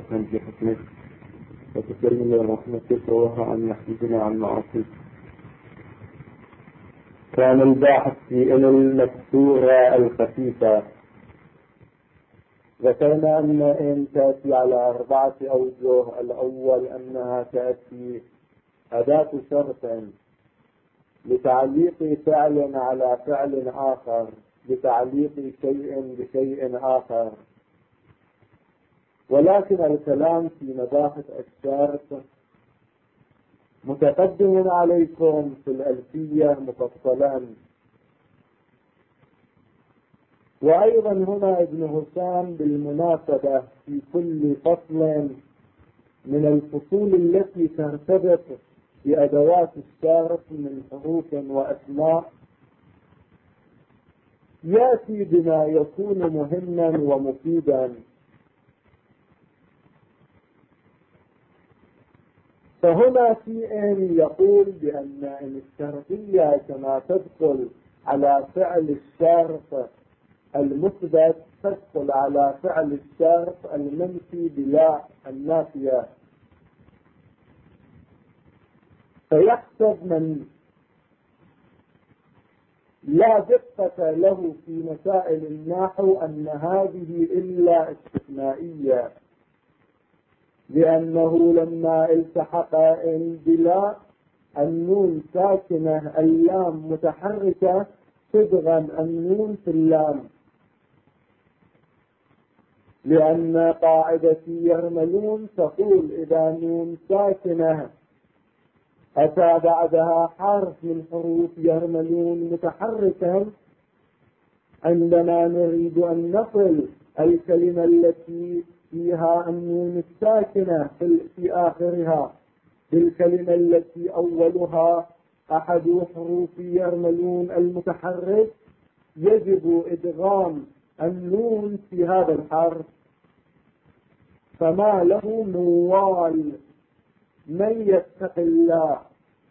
أنت بحكمك وتكلمنا رحمتك ووهى أن يحفظنا عن معاصيك. كان الباحث في المكسورة الخفيفة. ذكرنا أن إن تأتي على 4 أوجه. الأول أنها تأتي أداة شرط لتعليق فعل على فعل آخر، لتعليق شيء بشيء آخر. ولكن الكلام في مباحث الشرط متقدم عليكم في الألفية مفصلا. وأيضا هنا ابن هشام بالمناسبة في كل فصل من الفصول التي ترتبط بأدوات الشرط من حروف وأسماء يأتي بما يكون مهما ومفيدا. فهنا في إن يقول بأن إن الشرطية كما تدخل على فعل الشرط المثبت تدخل على فعل الشرط المنفي بلا النافية. فيحسب من لا دقة له في مسائل النحو أن هذه إلا استثنائية، لأنه لما التحق بلا النون ساكنة اللام متحركة صدغا النون في اللام، لأن قاعدة يرملون تقول إذا نون ساكنة أتى بعدها حرف من حروف يرملون متحركا عندما نريد أن نقل الكلمة التي فيها النون الساكنة في آخرها بالكلمة التي أولها أحد حروف يرملون المتحرك، يجب إدغام النون في هذا الحرف. فما له موال من يتق الله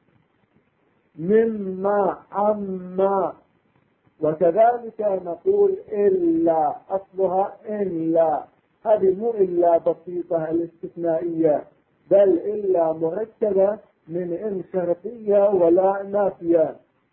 مما عما. وكذلك نقول إلا أصلها إلا، هذه مو إلا بسيطة الاستثنائية، بل إلا مركبة من إن شرطية ولا نافية.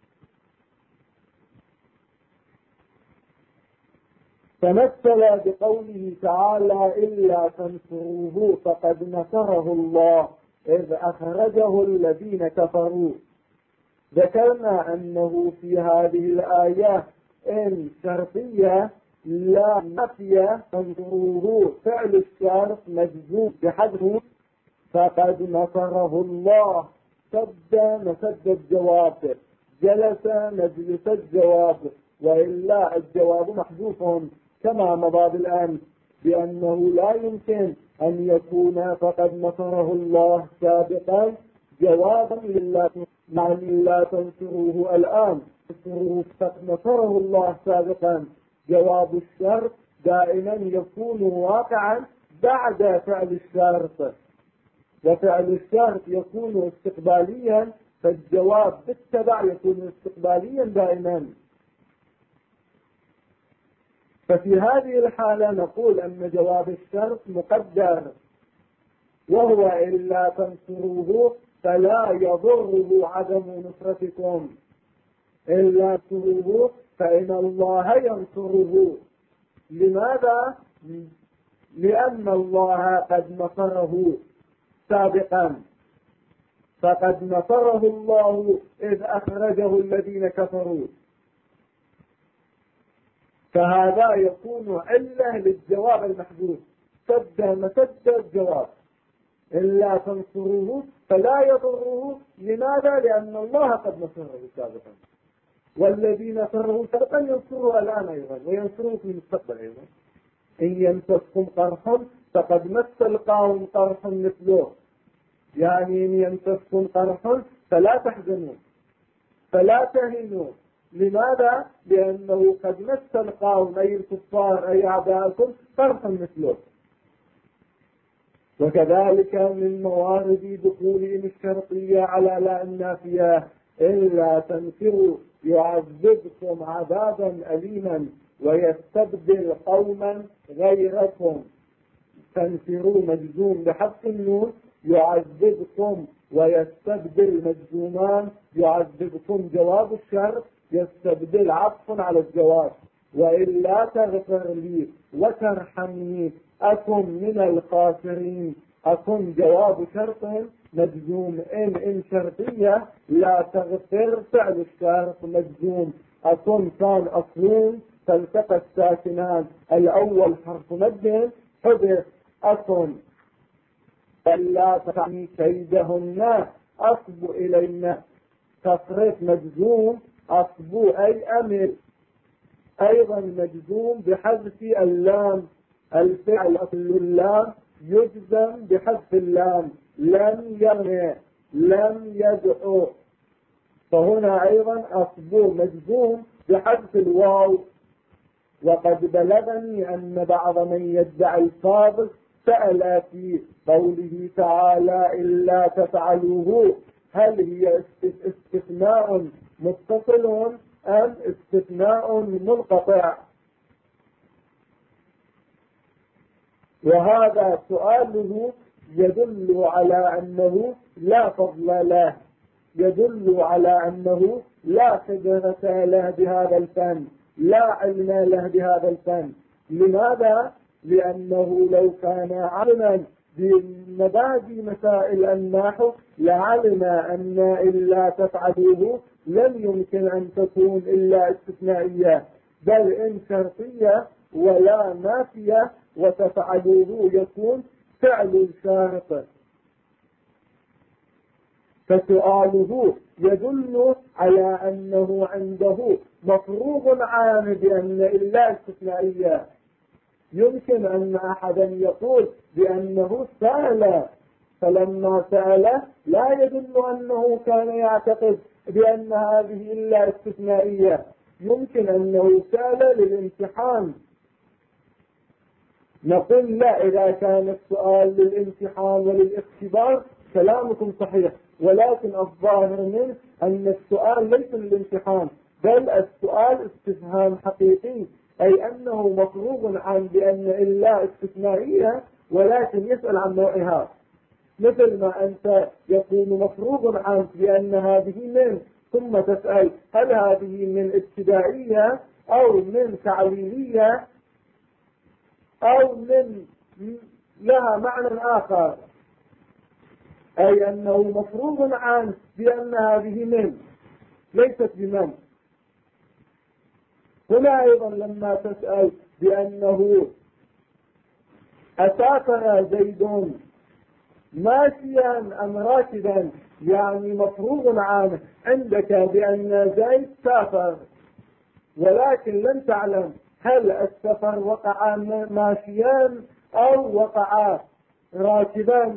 تمثل بقوله تعالى إلا تنصروه فقد نصره الله إذ أخرجه الذين كفروا. ذكرنا أنه في هذه الآيات إن شرطية لا نافية تنصروه فعل الشرط مجزوم بحذف فقد نصره الله. مسد الجواب، جلس مجلس الجواب، وإلا الجواب محذوف كما مضى بالآن، بأنه لا يمكن أن يكون فقد نصره الله سابقا جوابا لا تنصروه الآن. فقد نصره الله سابقا جواب الشرط دائما يكون واقعا بعد فعل الشرط، وفعل الشرط يكون استقباليا، فالجواب بالتبع يكون استقباليا دائما. ففي هذه الحالة نقول أن جواب الشرط مقدر، وهو إلا تنصروه فلا يضره عدم نصرتكم، إلا تنصروه فإن الله ينصره. لماذا؟ لأن الله قد نصره سابقا، فقد نصره الله إذ أخرجه الذين كفروا. فهذا يكون علة للجواب المحذوف، مسد الجواب إلا تنصروه فلا يضره. لماذا؟ لأن الله قد نصره سابقا، والذي نصره سابقا ينصره الآن أيضا وينصره في المستقبل أيضا. إن يمسسكم قرح فقد مس القوم قرح مثله، يعني إن يمسسكم قرح فلا تحزنوا فلا تهنوا. لماذا؟ لأنه قد مس القوم أي الكفار أي أعداءكم قرح مثله. وكذلك من موارد دخول إن الشرطية على لا النافية إلا تنفروا يعذبكم عذابا أليما ويستبدل قوما غيركم. فانفروا مجزوم بحذف النون، يعذبكم ويستبدل مجزومان، يعذبكم جواب الشرط يستبدل عطف على الجواب. وإلا تغفر لي وترحمني أكن من الخاسرين، أكن جواب شرط مجزوم. إن شرطية لا تغفر فعل الشرط مجزوم. أكن كان أصلون فالتقى الساكنان، الأول حرف مد حذف أكن. فلا تعني كيدهن أصب إلينا، تصريف مجزوم أصب أي أمر، أيضا مجزوم بحذف اللام. الفعل أصل اللام يجزم بحذف اللام، لم يرمي لم يدعو، فهنا أيضا أصب مجزوم بحذف الواو. وقد بلغني أن بعض من يدعي الفاضل سأل في قوله تعالى إلا تفعلوه هل هي استثناء متصل أم استثناء منقطع؟ وهذا سؤاله يدل على أنه لا فضل له، يدل على أنه لا خبرة له بهذا الفن، لا علم له بهذا الفن. لماذا؟ لأنه لو كان علما بمبادئ مسائل النحو لعلم أن إلا تفعلوه لم يمكن أن تكون إلا استثنائية، بل إن شرطية ولا نافية، وتفعلوه يكون فعل شرط. فسؤاله يدل على أنه عنده مفروغ عنه بأن إلا استثنائية. يمكن أن أحدا يقول بأنه سأل، فلما سأل لا يدل أنه كان يعتقد بأن هذه إلا استثنائية، يمكن أنه سأل للامتحان. نقول لا، إذا كان السؤال للامتحان وللاختبار كلامكم صحيح، ولكن الظاهر منه أن السؤال ليس للامتحان، بل السؤال استفهام حقيقي، أي أنه مفروغ عن بأن إلا استثنائية، ولكن يسأل عن نوعها. مثل ما أنت يكون مفروغ عنك بأن هذه من، ثم تسأل هل هذه من ابتدائية أو من تعليلية أو من لها معنى آخر، أي أنه مفروغ عنك بأن هذه من ليست بمن. هنا أيضا لما تسأل بأنه أسافر زيد ماشيا أم راكبا، يعني مفروغ عنه عندك بأن زيد سافر، ولكن لن تعلم هل السفر وقع ماشيا أو وقع راكبا.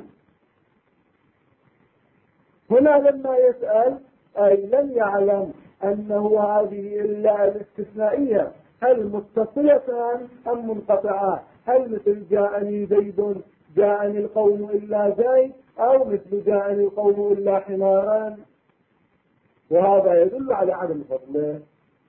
هنا لما يسأل أي لم يعلم أنه هذه إلا الاستثنائية هل متصلة أم منقطعة، هل مثل جاءني زيد جاءني القوم إلا زيد، أو مثل جاءني القوم إلا حمارا، وهذا يدل على عدم فضله.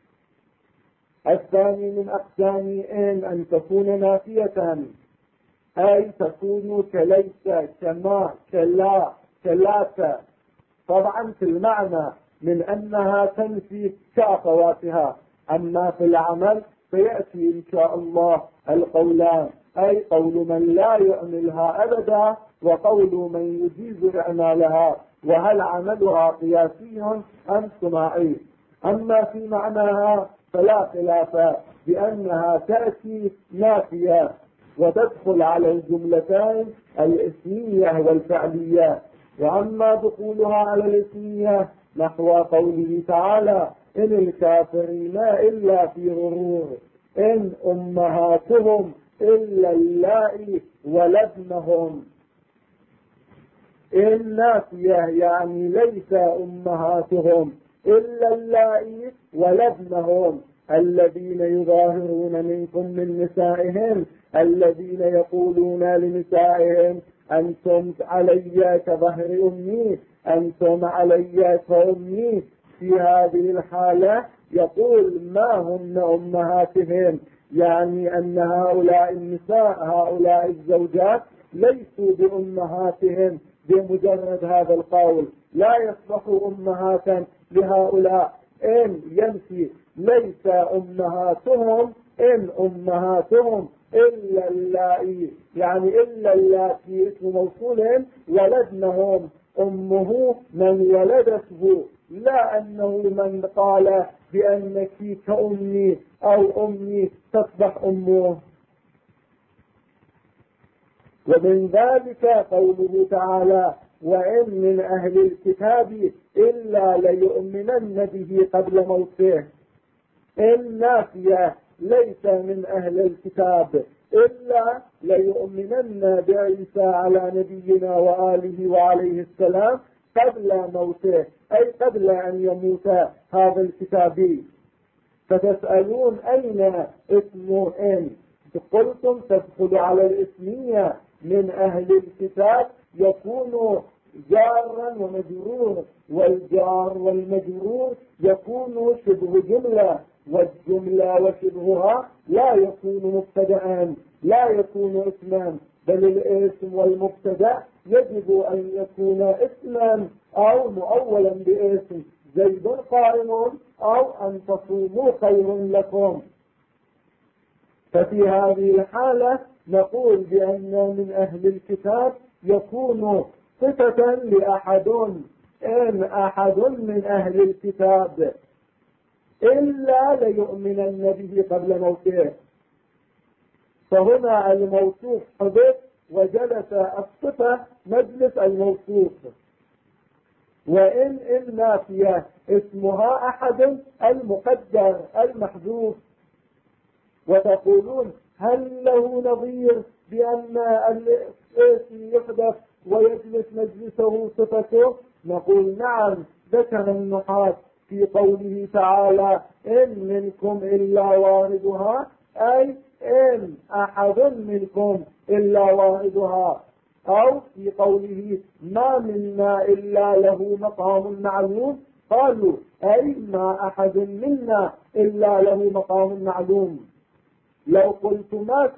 الثاني من أقسام أن تكون نافية، أي تكون كليس كما كلا كلاك، طبعا في المعنى من أنها تنفي كأخواتها، أما في العمل فيأتي إن شاء الله القولان، أي قول من لا يعملها أبدا وقول من يجيز إعمالها، وهل عملها قياسي أم صناعي. أما في معناها فلا خلاف بأنها تأتي نافية وتدخل على الجملتين الاسمية والفعلية. وأما دخولها على الاسمية نحو قوله تعالى إن الكافرين إلا في غرور، إن أمهاتهم إلا اللائي ولدنهم. إن نافية يعني ليس أمهاتهم إلا اللائي ولدنهم، الذين يظاهرون منكم من نسائهم، الذين يقولون لنسائهم أنتم علي كظهر أمي، أنتم علي كأمي. في هذه الحالة يقول ما هن أمهاتهم يعني أن هؤلاء النساء هؤلاء الزوجات ليسوا بأمهاتهم بمجرد هذا القول، لا يصبحوا أمهاتا لهؤلاء. إن ينفي ليس أمهاتهم إن أمهاتهم إلا اللائي، يعني إلا اللاتي اسم موصولهم ولدنهم، أمه من ولدته، لا أنه من قال بأنك كأمي أو أمي تصبح أمه. ومن ذلك قوله تعالى: وإن من أهل الكتاب إلا ليؤمنن به قبل موته. النافية ليس من أهل الكتاب إلا ليؤمنن بعيسى على نبينا وآله وعليه السلام قبل موته، أي قبل أن يموت هذا الكتابي. فتسألون أين اسم إن؟ قلتم تدخل على الاسمية من أهل الكتاب يكون جارا ومجرور، والجار والمجرور يكون شبه جملة، والجملة وشبهها لا يكون مبتدأ لا يكون اسما، بل الاسم والمبتدأ يجب أن يكون اسما أو مؤولا باسم، زيد قائم أو أن تصوموا خير لكم. ففي هذه الحالة نقول بأن من أهل الكتاب يكون صفة لأحد، إن أحد من أهل الكتاب إلا ليؤمنن به قبل موته. فهنا الموصوف حدث وجلس الصفة مجلس الموصوف. وإن النافية اسمها أحد المقدر المحذوف. وتقولون هل له نظير بأن الاسم يحدث ويجلس مجلسه صفته؟ نقول نعم. ذكر النحاة في قوله تعالى: إن منكم إلا واردها، أي إن أحد منكم إلا واردها. أو في قوله: ما منا إلا له مقام معلوم، قالوا أي ما أحد منا إلا له مقام معلوم. لو قلت ما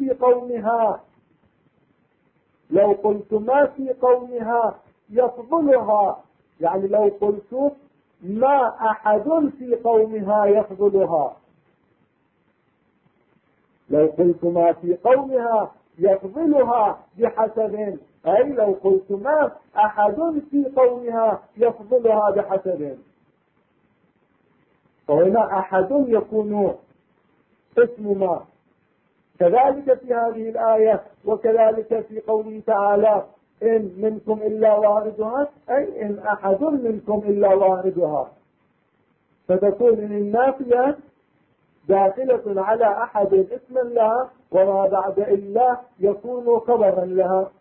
في قومها يفضلها، يعني لو قلت ما أحد في قومها يفضلها، لو قلت ما في قومها يفضلها بحسب، أي لو قلت ما أحد في قومها يفضلها بحسب. فهنا أحد يكون اسم ما. كذلك في هذه الآية، وكذلك في قوله تعالى: إن منكم إلا واردها، أي إن أحد منكم إلا واردها. فتكون إن النافية داخلة على أحد اسما لها، وما بعد إلا يكون خبرا لها.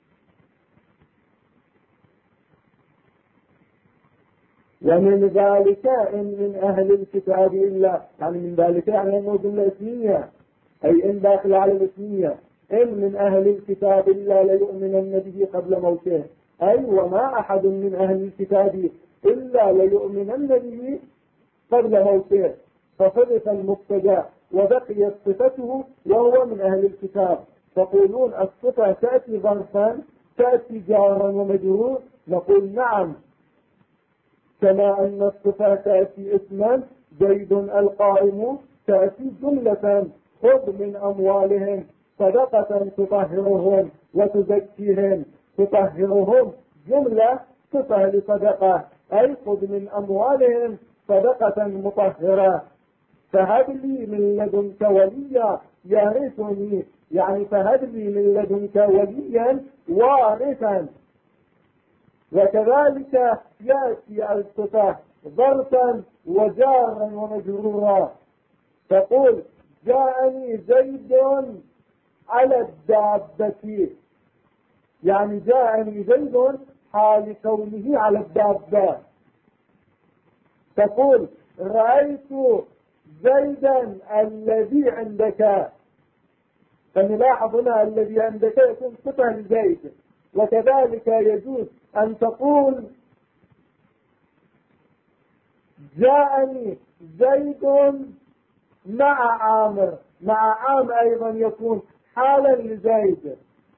ومن ذلك إن من أهل الكتاب إلا، يعني من ذلك يعني أنه جملة اسمية، أي إن داخل على الاسمية. إن من أهل الكتاب إلا ليؤمنن به قبل موته، أي وما أحد من أهل الكتاب إلا ليؤمنن به قبل موته. فصدق المبتدأ وبقيت صفته وهو من أهل الكتاب. تقولون الصفة تأتي ظرفا، تأتي جارا ومجرور. نقول نعم، كما أن الصفة تأتي اسما، زيد القائم، تأتي جملة: خذ من أموالهم صدقة تطهرهم وتزكيهم. تطهرهم جملة صفة لصدقة، أي خذ من أموالهم صدقة مطهرة. فهب لي من لدنك وليا يرثني، يعني فهب لي من لدنك وليا وارثا. وكذلك يأتي الصفة ظرفا وجارا ومجرورا. تقول: جاءني زيد على الدابة، يعني جاءني زيد حال كونه على الدابة. تقول: رأيت زيدا الذي عندك. فنلاحظ هنا الذي عندك يكون صفة لزيد. وكذلك يجوز أن تقول: جاءني زيد مع عامر، مع عام أيضا يكون حالا لزيد.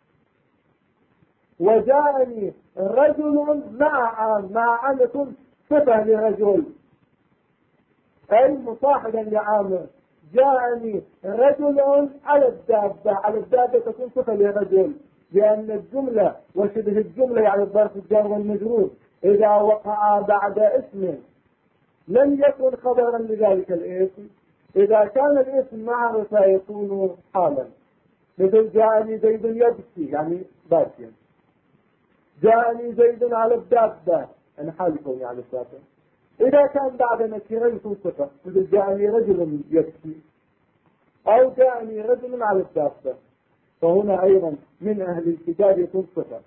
وجاءني رجل مع عام، مع عام يكون صفة لرجل أي مصاحبا لعامر. جاءني رجل على الدابة، على الدابة تكون صفة لرجل، لأن الجملة وشبه الجملة يعني الظرف الجار والمجرور إذا وقع بعد اسم لم يكن خبرا لذلك الاسم، إذا كان الاسم معرفة يكون حالا. مثل جاءني زيد يبكي يعني باكيا، جاءني زيد على الدابة أنا حال يكون يعني الدابة. إذا كان بعد نكرة يكون صفة، مثل جاءني رجل يبكي أو جاءني رجل على الدابة، فهنا أيضا من أهل الكتاب يكون صفة.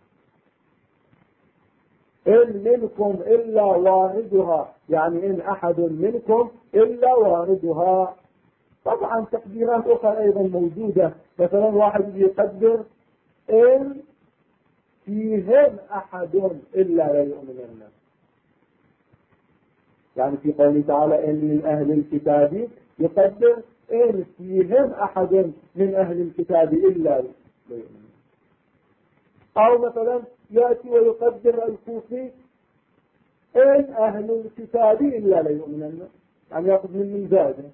إن منكم إلا واردها، يعني إن أحد منكم إلا واردها. طبعا تقديرات أخرى أيضا موجودة، مثلا واحد يقدر إن فيهم أحد إلا لا يؤمنون، يعني في قوله تعالى إن من أهل الكتاب يقدر إن فيهم أحد من أهل الكتاب إلا لا يؤمنون. أو مثلا يأتي ويقدر الكوفي إن أهل الكتاب إلا لا يؤمنون، يعني يأخذ من زائدة،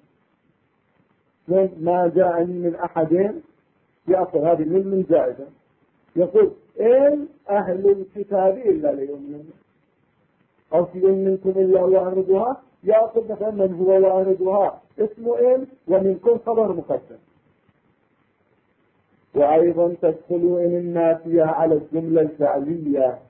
ما جاءني من أحد يأخذ هذه من زائدة، يقول إن أهل الكتاب إلا لا يؤمنون. أو في إن منكم إلا واردها يأخذ مثلا من هو واردها اسم إن ومنكم خبر مقدم. وأيضا تدخل إن النافية على الجملة الفعلية،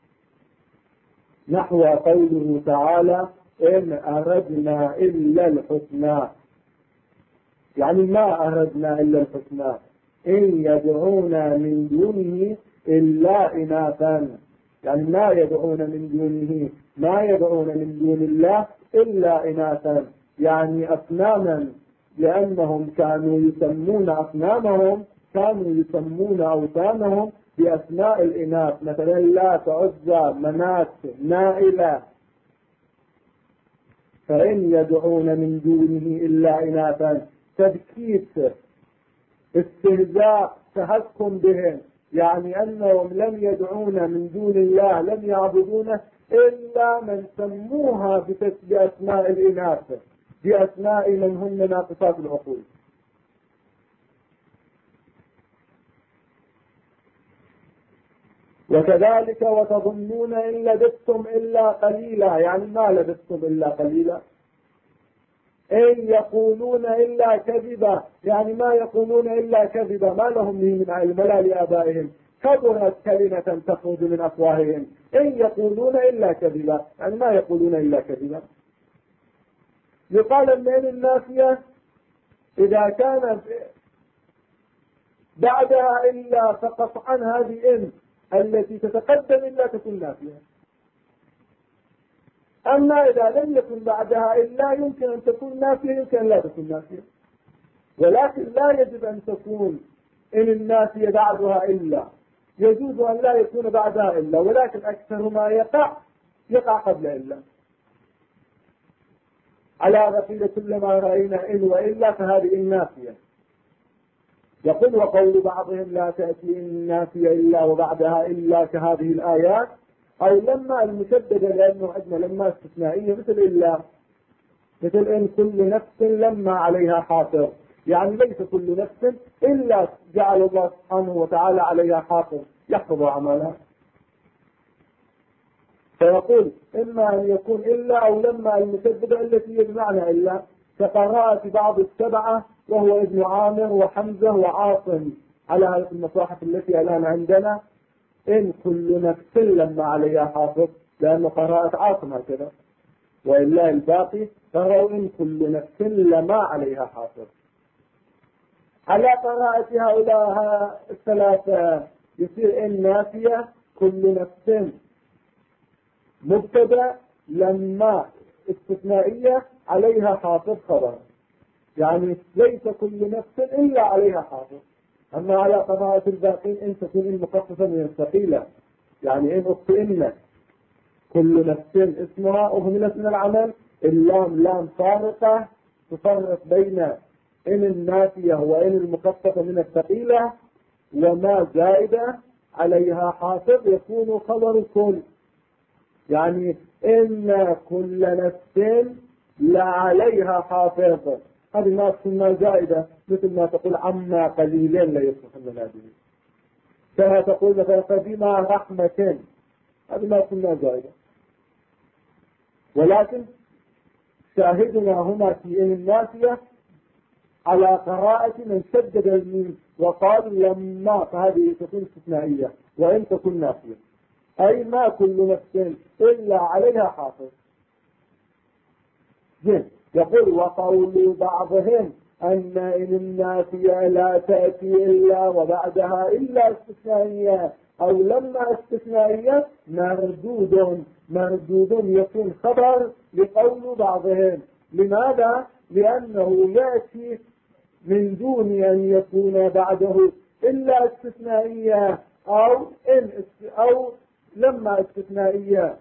نحو قوله تعالى إن أردنا إلا الحسنى، يعني ما أردنا إلا الحسنى، إن يدعونا من دونه إلا إناثا، يعني ما يدعون من دونه، ما يدعون من دون الله إلا إناثا، يعني أصناما، لأنهم كانوا يسمون أصنامهم، كانوا يسمون أوثانهم بأسماء الإناث، مثلا لات، عزى، منات، نائلة. فإن يدعون من دونه إلا إناثا تبكيت، استهزاء، تهكم بهم، يعني أنهم لم يدعون من دون الله، لم يعبدونه إلا من سموها بأسماء الإناث، بأسماء من هن ناقصات العقول. وكذلك وتظنون إن لبثتم إلا قليلا، يعني ما لبثتم إلا قليلا. إن يقولون إلا كذبا، يعني ما يقولون إلا كذبا، ما لهم به من علم لا لآبائهم، كبرت كلمة تخرج من أفواههم، إن يقولون إلا كذبا، يعني ما يقولون إلا كذبا. يقال من النافية إذا كان بعدها إلا فقط عن هذه إن التي تتقدم إلا تكون نافية. أما إذا لم يكن بعدها إلا يمكن أن تكون نافية، يمكن أن لا تكون نافية، ولكن لا يجب أن تكون إن النافية بعدها إلا، يجوز أن لا يكون بعدها إلا، ولكن أكثر ما يقع قبل إلا. على رسول كلما رأينا إن وإلا فهذه النافية. يقول وقول بعضهم لا تأتي النافية إلا وبعدها إلا كهذه الآيات، أو لما المشددة لأنه عندنا لما استثنائية مثل إلا، مثل إن كل نفس لما عليها حافظ، يعني ليس كل نفس إلا جعل الله سبحانه وتعالى عليها حافظ يحفظ أعمالها. فيقول إما أن يكون إلا أو لما المشددة التي هي بمعنى إلا، كقراءة بعض السبعة وهو ابن عامر وحمزة وعاصم على هذه المصاحف التي الآن عندنا، إن كل نفس لما عليها حافظ، لأنه قراءة عاصم هكذا، وإلا الباقي قرأوا إن كل نفس لما عليها حافظ. على قراءة هؤلاء الثلاثة يصير إن نافية كل نفس مبتدأ لما استثنائية عليها حافظ خبر، يعني ليس كل نفس إلا عليها حافظ. أما على قراءة الباقين إن تكون المخففة من الثقيلة، يعني إن أخطئن كل نفس اسمها أهملت من العمل، اللام لام فارقة تفرق بين إن النافية وإن المخففة من الثقيلة وما زائدة عليها حافظ يكون خبر كل، يعني إن كل نفس لعليها حافظ، هذه ما تكون زائدة، مثل ما تقول عما قليلا لا يصلح لنا به، كما تقول مثلا فبما رحمة، هذه ما تكون زائدة. ولكن شاهدنا هنا في إن النافية على قراءة من شدد الميم وقال لما، فهذه تكون استثنائية وإن تكون نافية، أي ما كل نفس إلا عليها حافظ. يقول وقول بعضهم أن إن النافية لا تأتي إلا وبعدها إلا استثنائية أو لما استثنائية مردود يكون خبر لقول بعضهم. لماذا؟ لأنه يأتي من دون أن يكون بعده إلا استثنائية أو لما استثنائية.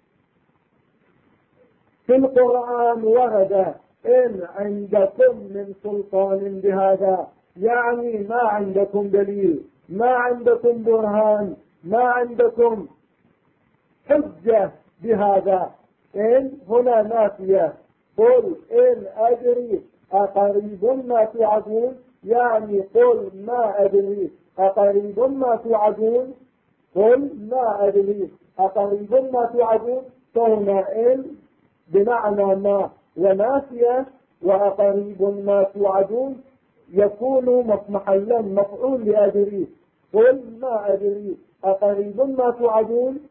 في القرآن ورد إن عندكم من سلطان بهذا، يعني ما عندكم دليل، ما عندكم برهان، ما عندكم حجة بهذا. إن هنا نافية، قل إن أدري أقريب ما توعدون، يعني قل ما أدري أقريب ما توعدون، قل ما أدري أقريب ما توعدون. فهنا إن بمعنى ما ونافية، وأقريب ما توعدون يكون محلا مفعول لأدري. قل ما أدري أقريب ما توعدون،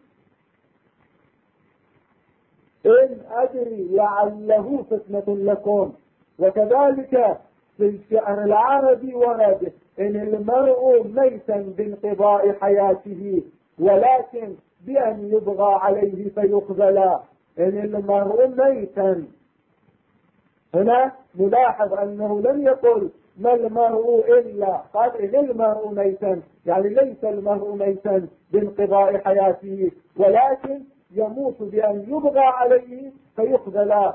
إن أدري لعله فتنة لكم. وكذلك في الشعر العربي ورد إن المرء ميتا بانقضاء حياته ولكن بأن يبغى عليه فيقبل. إن المرء ميتا، هنا نلاحظ أنه لم يقل ما المرء إلا، قال إن المرء ميتا، يعني ليس المرء ميتا بانقضاء حياته ولكن يموت بأن يبغى عليه فيقبل.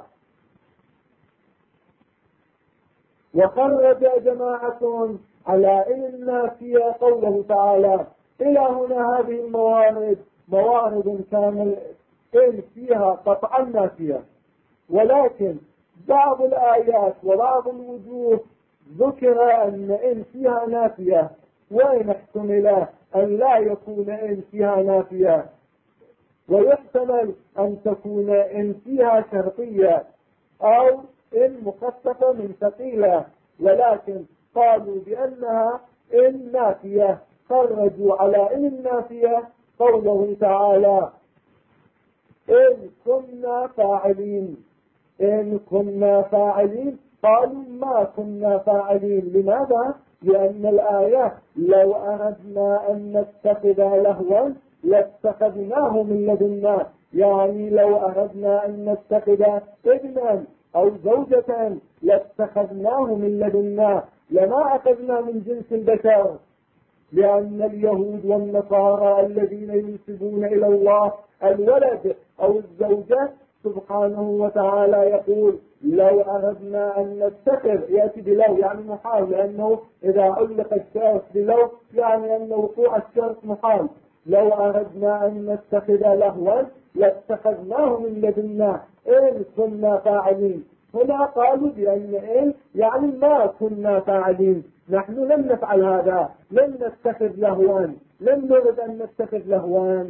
وخرج جماعة على إن النافية قوله تعالى. إلى هنا هذه الموارد موارد كان إن فيها قطعا نافية، ولكن بعض الآيات وبعض الوجوه ذكر أن إن فيها نافية، وإن احتمل أن لا يكون إن فيها نافية، ويحتمل أن تكون إن فيها شرطية أو إن مخففة من ثقيلة، ولكن قالوا بأنها إن نافية. خرجوا على إن النافية قوله تعالى إن كنا فاعلين. إن كنا فاعلين، قالوا ما كنا فاعلين. لماذا؟ لأن الآية لو أردنا أن نتخذ لهوا لاتخذناه من لدنا، يعني لو أردنا أن نتخذ ابنا أو زوجة لاتخذناه من لدنا، لما أخذنا من جنس البشر. لأن اليهود والنصارى الذين ينسبون إلى الله الولد أو الزوجة سبحانه وتعالى يقول لو أردنا أن نتخذ، يأتي بلو يعني محال، لأنه إذا علق الشرط بلو يعني أن وقوع الشرط محال. لو أردنا أن نتخذ لهوا لاتخذناه من لدنا إن كنا فاعلين. هنا قالوا بأن إن يعني ما كنا فاعلين، نحن لم نفعل هذا، لم نتخذ لهوا، لم نرد أن نتخذ لهوا.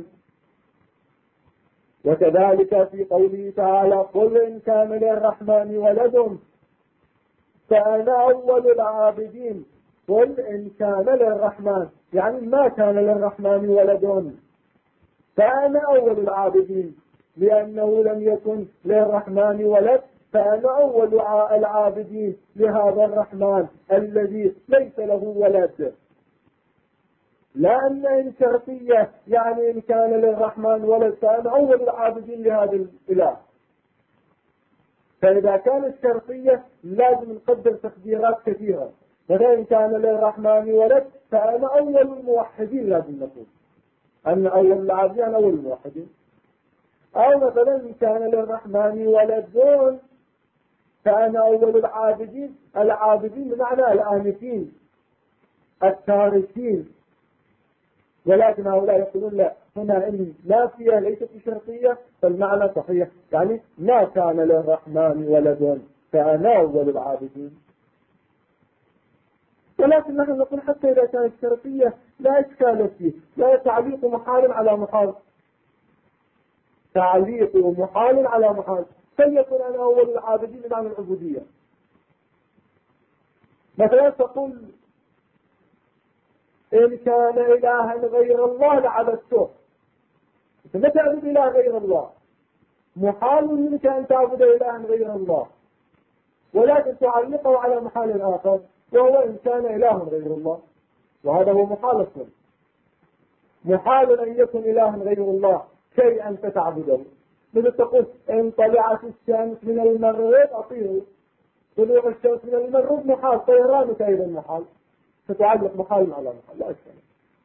وكذلك في قوله تعالى قل إن كان للرحمن ولد فأنا أول العابدين. قل إن كان للرحمن يعني ما كان للرحمن ولد، فأنا أول العابدين، لأنه لم يكن للرحمن ولد، فأنا أول العابدين لهذا الرحمن الذي ليس له ولد. لأن إن شرطية يعني إن كان للرحمن ولد فأنا أول العابدين لهذا الإله. فإذا كانت شرطية لازم نقدر تقديرات كثيرة، فإن كان للرحمن ولد فأنا أول الموحدين، لازم نقول أن أول العابدين أنا أول الموحدين. أو مثلا إن كان للرحمن ولد فأنا أول العابدين. العابدين بمعنى الآنفين التاركين، ولكن هؤلاء يقولون لا، هنا إن نافية ليست شرطية، فالمعنى صحيح، يعني ما كان للرحمن ولد فأنا أول العابدين. ولكن نحن نقول حتى إذا كانت شرطية لا إشكال فيه، لا تعليق محال على محال، تعليق محال على محال، فليكن أنا أول العابدين بمعنى العبودية. مثلا تقول إن كان إلها غير الله لعبدته، لا تعبد إله غير الله، محال منك أن تعبد إلها غير الله، ولكن تعلقه على محال آخر وهو إن كان إله غير الله، وهذا هو محال أصلا. محال أن يكون إله غير الله شيئا فتعبده، مثل تقول إن طلعت الشمس من المغرب أطيره، طلوع الشمس من المغرب محال، طيرانك أيضا محال، فتعلق محال على محال، لا أشكال.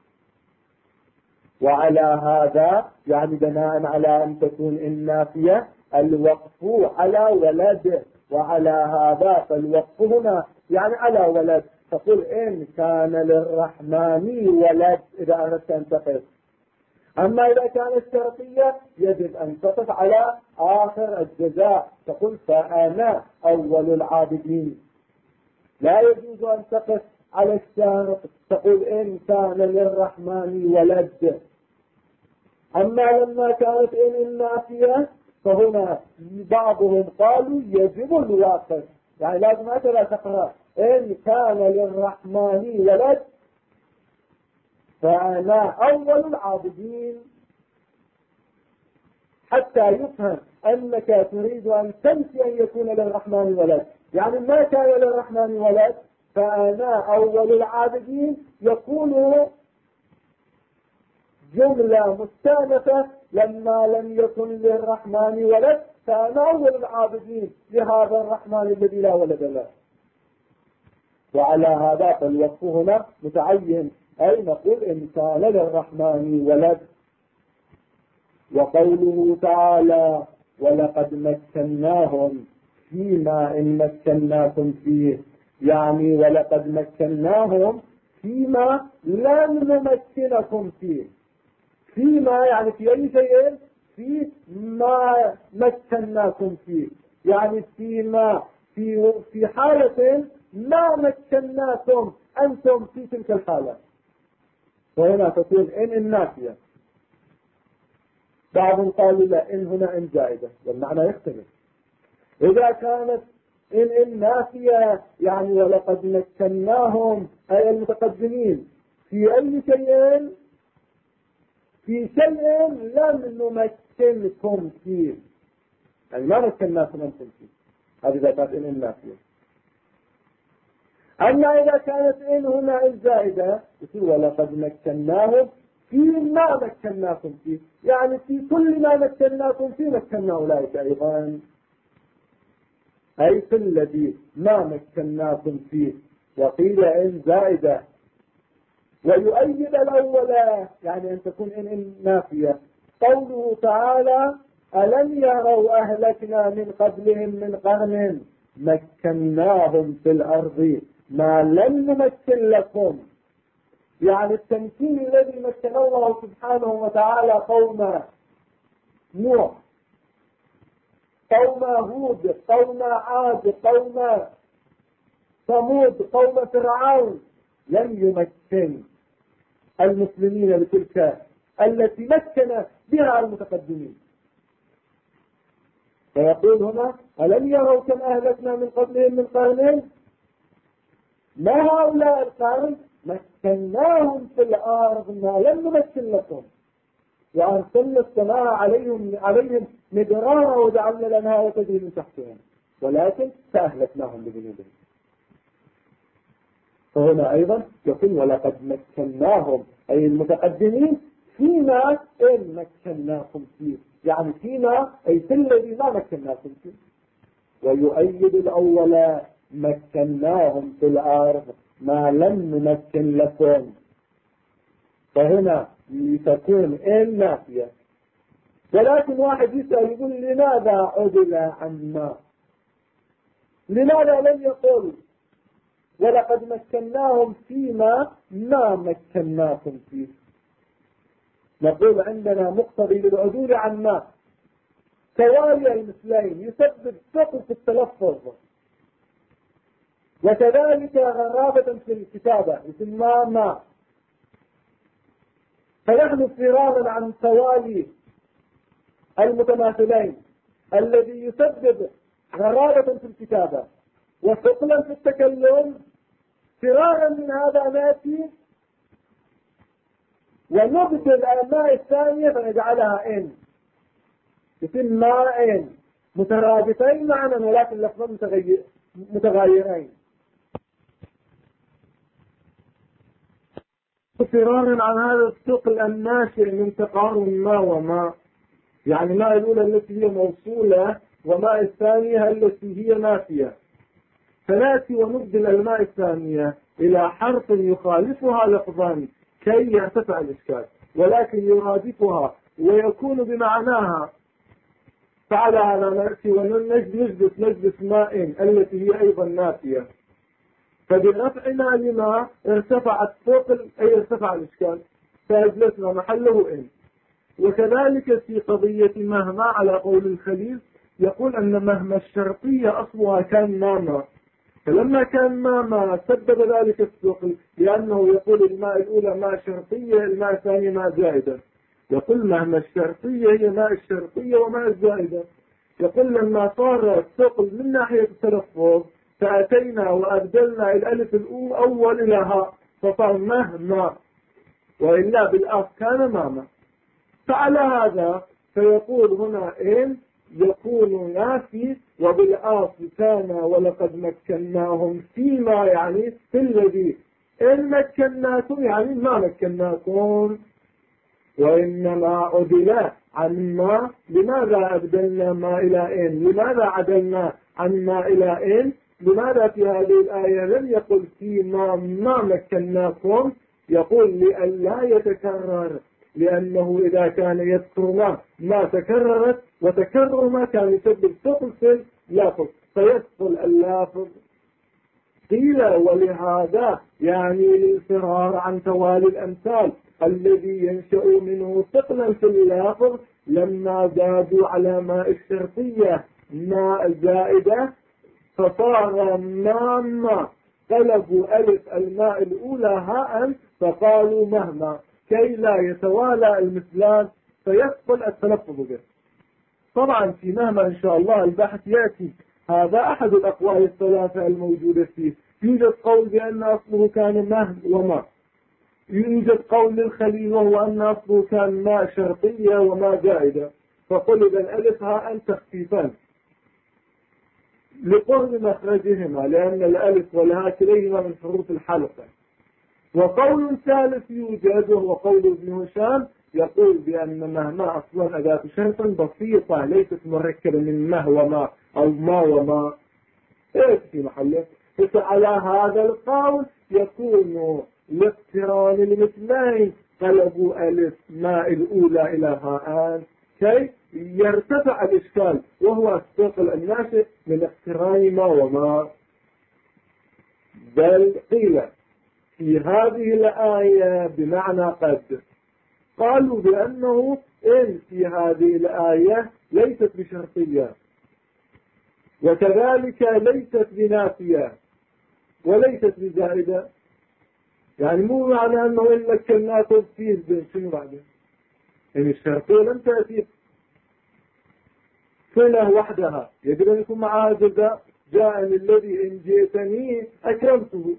وعلى هذا يعني بناء على أن تكون النافية الوقف على ولد، وعلى هذا فالوقف هنا يعني على ولد. تقول إن كان للرحمن ولد إذا أردت أن تقف. أما إذا كانت شرطية يجب أن تقف على آخر الجزاء، تقول فأنا أول العابدين، لا يجوز أن تقف على الشرط تقول إن كان للرحمن ولد. أما لما كانت إن النافية فهنا بعضهم قالوا يجب الواقف، يعني لازم هكذا تقرأ إن كان للرحمن ولد فأنا أول العابدين، حتى يفهم أنك تريد أن تنفي أن يكون للرحمن ولد، يعني ما كان للرحمن ولد فأنا أول العابدين يكون جملة مستأنفة لما لم يكن للرحمن ولد فأنا أول العابدين لهذا الرحمن الذي لا ولد له. وعلى هذا فالوقف هنا متعين، أي نقول إن كان للرحمن ولد. وقوله تعالى ولقد مكناهم فيما إن مكناكم فيه، يعني ولقد مكناهم فيما لم نمكنكم فيه. فيما يعني في أي شيء، في ما مكناكم فيه، يعني فيما في حالة ما مكناكم أنتم في تلك الحالة، وهنا تقول إن النافية. بعضهم قالوا لا، إن هنا إن زائدة والمعنى يختلف. إذا كانت إن النافية يعني ولقد مكناهم أي المتقدمين في أي شيء، في شيء لم نمكنكم فيه، يعني ما مكناكم أنتم فيه، هذه إذا كانت إن النافية. أما إذا كانت إن هنا إن زائدة يقول ولقد مكناهم فيما مكناكم فيه، يعني في كل ما مكناكم فيه مكنا أولئك أيضا، أي في الذي ما مكناكم فيه. وقيل إن زائدة ويؤيد الأول، يعني أن تكون إن نافية. قوله تعالى ألم يروا أهلكنا من قبلهم من قرن مكناهم في الأرض ما لم نمكن لكم، يعني التمكين الذي مكن الله سبحانه وتعالى قوم نوح، قوم هود، قوم عاد، قوم ثمود، قوم فرعون، لم يمكن المسلمين بتلك التي مكن بها المتقدمين. فيقول هنا ألم يروا كم أهلكنا من قبلهم من قرن، ما هؤلاء القرن مكناهم في الأرض ما لم نمكن لكم، وأرسلنا السماء عليهم مدرارا وجعلنا الأنهار تجري من تحتهم ولكن فأهلكناهم بذنوبهم. فهنا أيضا يقول ولقد مكناهم أي المتقدمين فيما إن مكناكم فيه، يعني فيما أي في الذي ما مكناكم فيه. ويؤيد الأول مكناهم في الأرض ما لم نمكن لكم، فهنا تكون إن نافية. ولكن واحد يسأل يقول لماذا عدل عنا؟ لماذا لم يقل ولقد مكناهم فيما ما مكناكم فيه؟ نقول عندنا مقتضي للعدول عن ما توالي المثلين يسبب ثقل في التلفظ، وكذلك غرابة في الكتابة يسمى ما. فنحن فرارا عن توالي المتماثلين الذي يسبب غرابة في الكتابة وثقلا في التكلم، فرارا من هذا ناتي ونبدل الماء الثانية فنجعلها إن، يتم ماء مترادفين معنا ولكن لفظا متغايرين. فرارا عن هذا الثقل الناشئ من تقارن ما وما، يعني ماء الأولى التي هي موصولة وماء الثانية التي هي نافية، فنأتي ونبدل الماء الثانية إلى حرف يخالفها لفظا كي يرتفع الإشكال، ولكن يرادفها ويكون بمعناها. فعلى هذا نأتي ونجلس ماء التي هي أيضا نافية، فبرفعنا لما ارتفع الثقل أي ارتفع الإشكال، فأجلسنا محله إن. وكذلك في قضية مهما على قول الخليل يقول أن مهما الشرطية أصلها كان ماما، فلما كان ماما سبب ذلك الثقل، لأنه يقول الماء الأولى ماء شرطية، الماء الثانية ماء زائدة. يقول مهما الشرطية هي ماء الشرطية وماء الزائدة. يقول لما صار الثقل من ناحية التلفظ فأتينا وأبدلنا الألف الأول إلى هاء فصار مهما، وإلا بالأصل كان ماما. فعلى هذا فيقول هنا إن يكون نافي، وبالأصل كان ولقد مكناهم فيما يعني في الذي إن مكناكم يعني ما مكناكم، وإنما عدل عن ما. لماذا أبدلنا ما إلى إن؟ لماذا عدلنا عن ما إلى إن؟ لماذا في هذه الآية لم يقل فيما ما مكناكم؟ يقول لئلا يتكرر، لأنه إذا كان يذكر ما تكررت، وتكرر ما كان يسبب ثقل في اللفظ فيثقل اللافظ. قيل ولهذا يعني للفرار عن توالي الأمثال الذي ينشأ منه ثقلا في اللافظ لما زادوا على ماء الشرطية ماء زائدة فصار ماما، قلبوا ألف الماء الأولى هاء فقالوا مهما كي لا يتوالى المثلان فيثقل التلفظ به. طبعا في مهما إن شاء الله البحث يأتي، هذا أحد الأقوال الثلاثة الموجودة فيه. يوجد قول بأن أصله كان مهد وما، يوجد قول للخليل وهو أن أصله كان ماء شرطية وما زائدة، فقلب الألف هاء تخفيفا لقرب مخرجهما، لأن الألف والهاء كليهما من حروف الحلقة. وقول ثالث يوجد وهو قول ابن هشام يقول بأن مهما أصلا أداة شرط بسيطة ليست مركبة من مه وما أو ما وما، إيش في محله. فعلى هذا القول يكون لاقتران المثلين قلبوا ألف ماء الأولى إلى هاء كي يرتفع الإشكال، وهو الثقل الناشئ من اقتران ما وما. بل قيل في هذه الآية بمعنى قد، قالوا بأنه إن في هذه الآية ليست بشرطية، وكذلك ليست بنافية وليست بزائدة. يعني مو معنى أنه إن مكناكم فيه شنو بعده؟ يعني الشرطية لم تأتي صلة وحدها، يجب أن يكون معها جزاء. جاءني الذي إن جئتني أكرمته،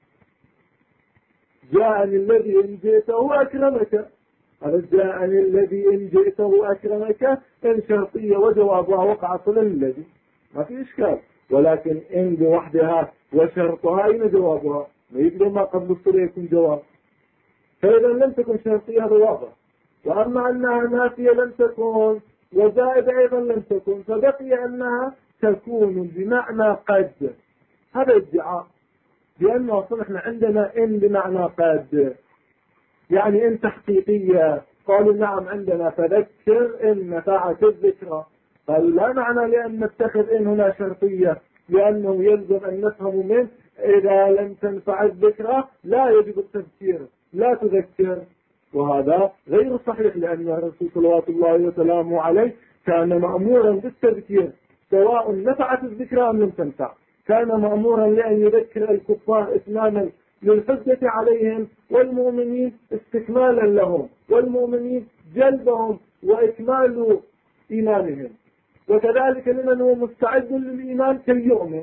جاءني الذي إن جئته أكرمك. هذا جاءني الذي إن جئته أكرمك إن شرطية وجوابها وقع صلة الذي، ما في إشكال. ولكن إن بوحدها وشرطها أين جوابها؟ ما يقدر ما قبل الصلة يكون جواب، فإذا لم تكن شرطية هذا واضح. وأما أنها نافية لم تكن، وزائد أيضا لم تكن، فبقي أنها تكون بمعنى قد. هذا ادعاء بأنه صنحنا عندنا إن بمعنى قد، يعني إن تحقيقية. قالوا نعم عندنا فذكر إن نفعت الذكرى. قالوا لا معنى لأن نتخذ إن هنا شرطية، لأنه يلزم أن نفهم منه إذا لم تنفع الذكرى لا يجب التذكير، لا تذكر، وهذا غير صحيح، لأن الرسول صلوات الله وسلامه عليه كان مأمورا بالتذكير سواء نفعت الذكرى أم لم تنفع، كان مأمورا لأن يذكر الكفار إتماما للحجة عليهم، والمؤمنين استكمالا لهم، والمؤمنين جلبهم وإكمال إيمانهم، وكذلك لمن هو مستعد للإيمان كي يؤمن.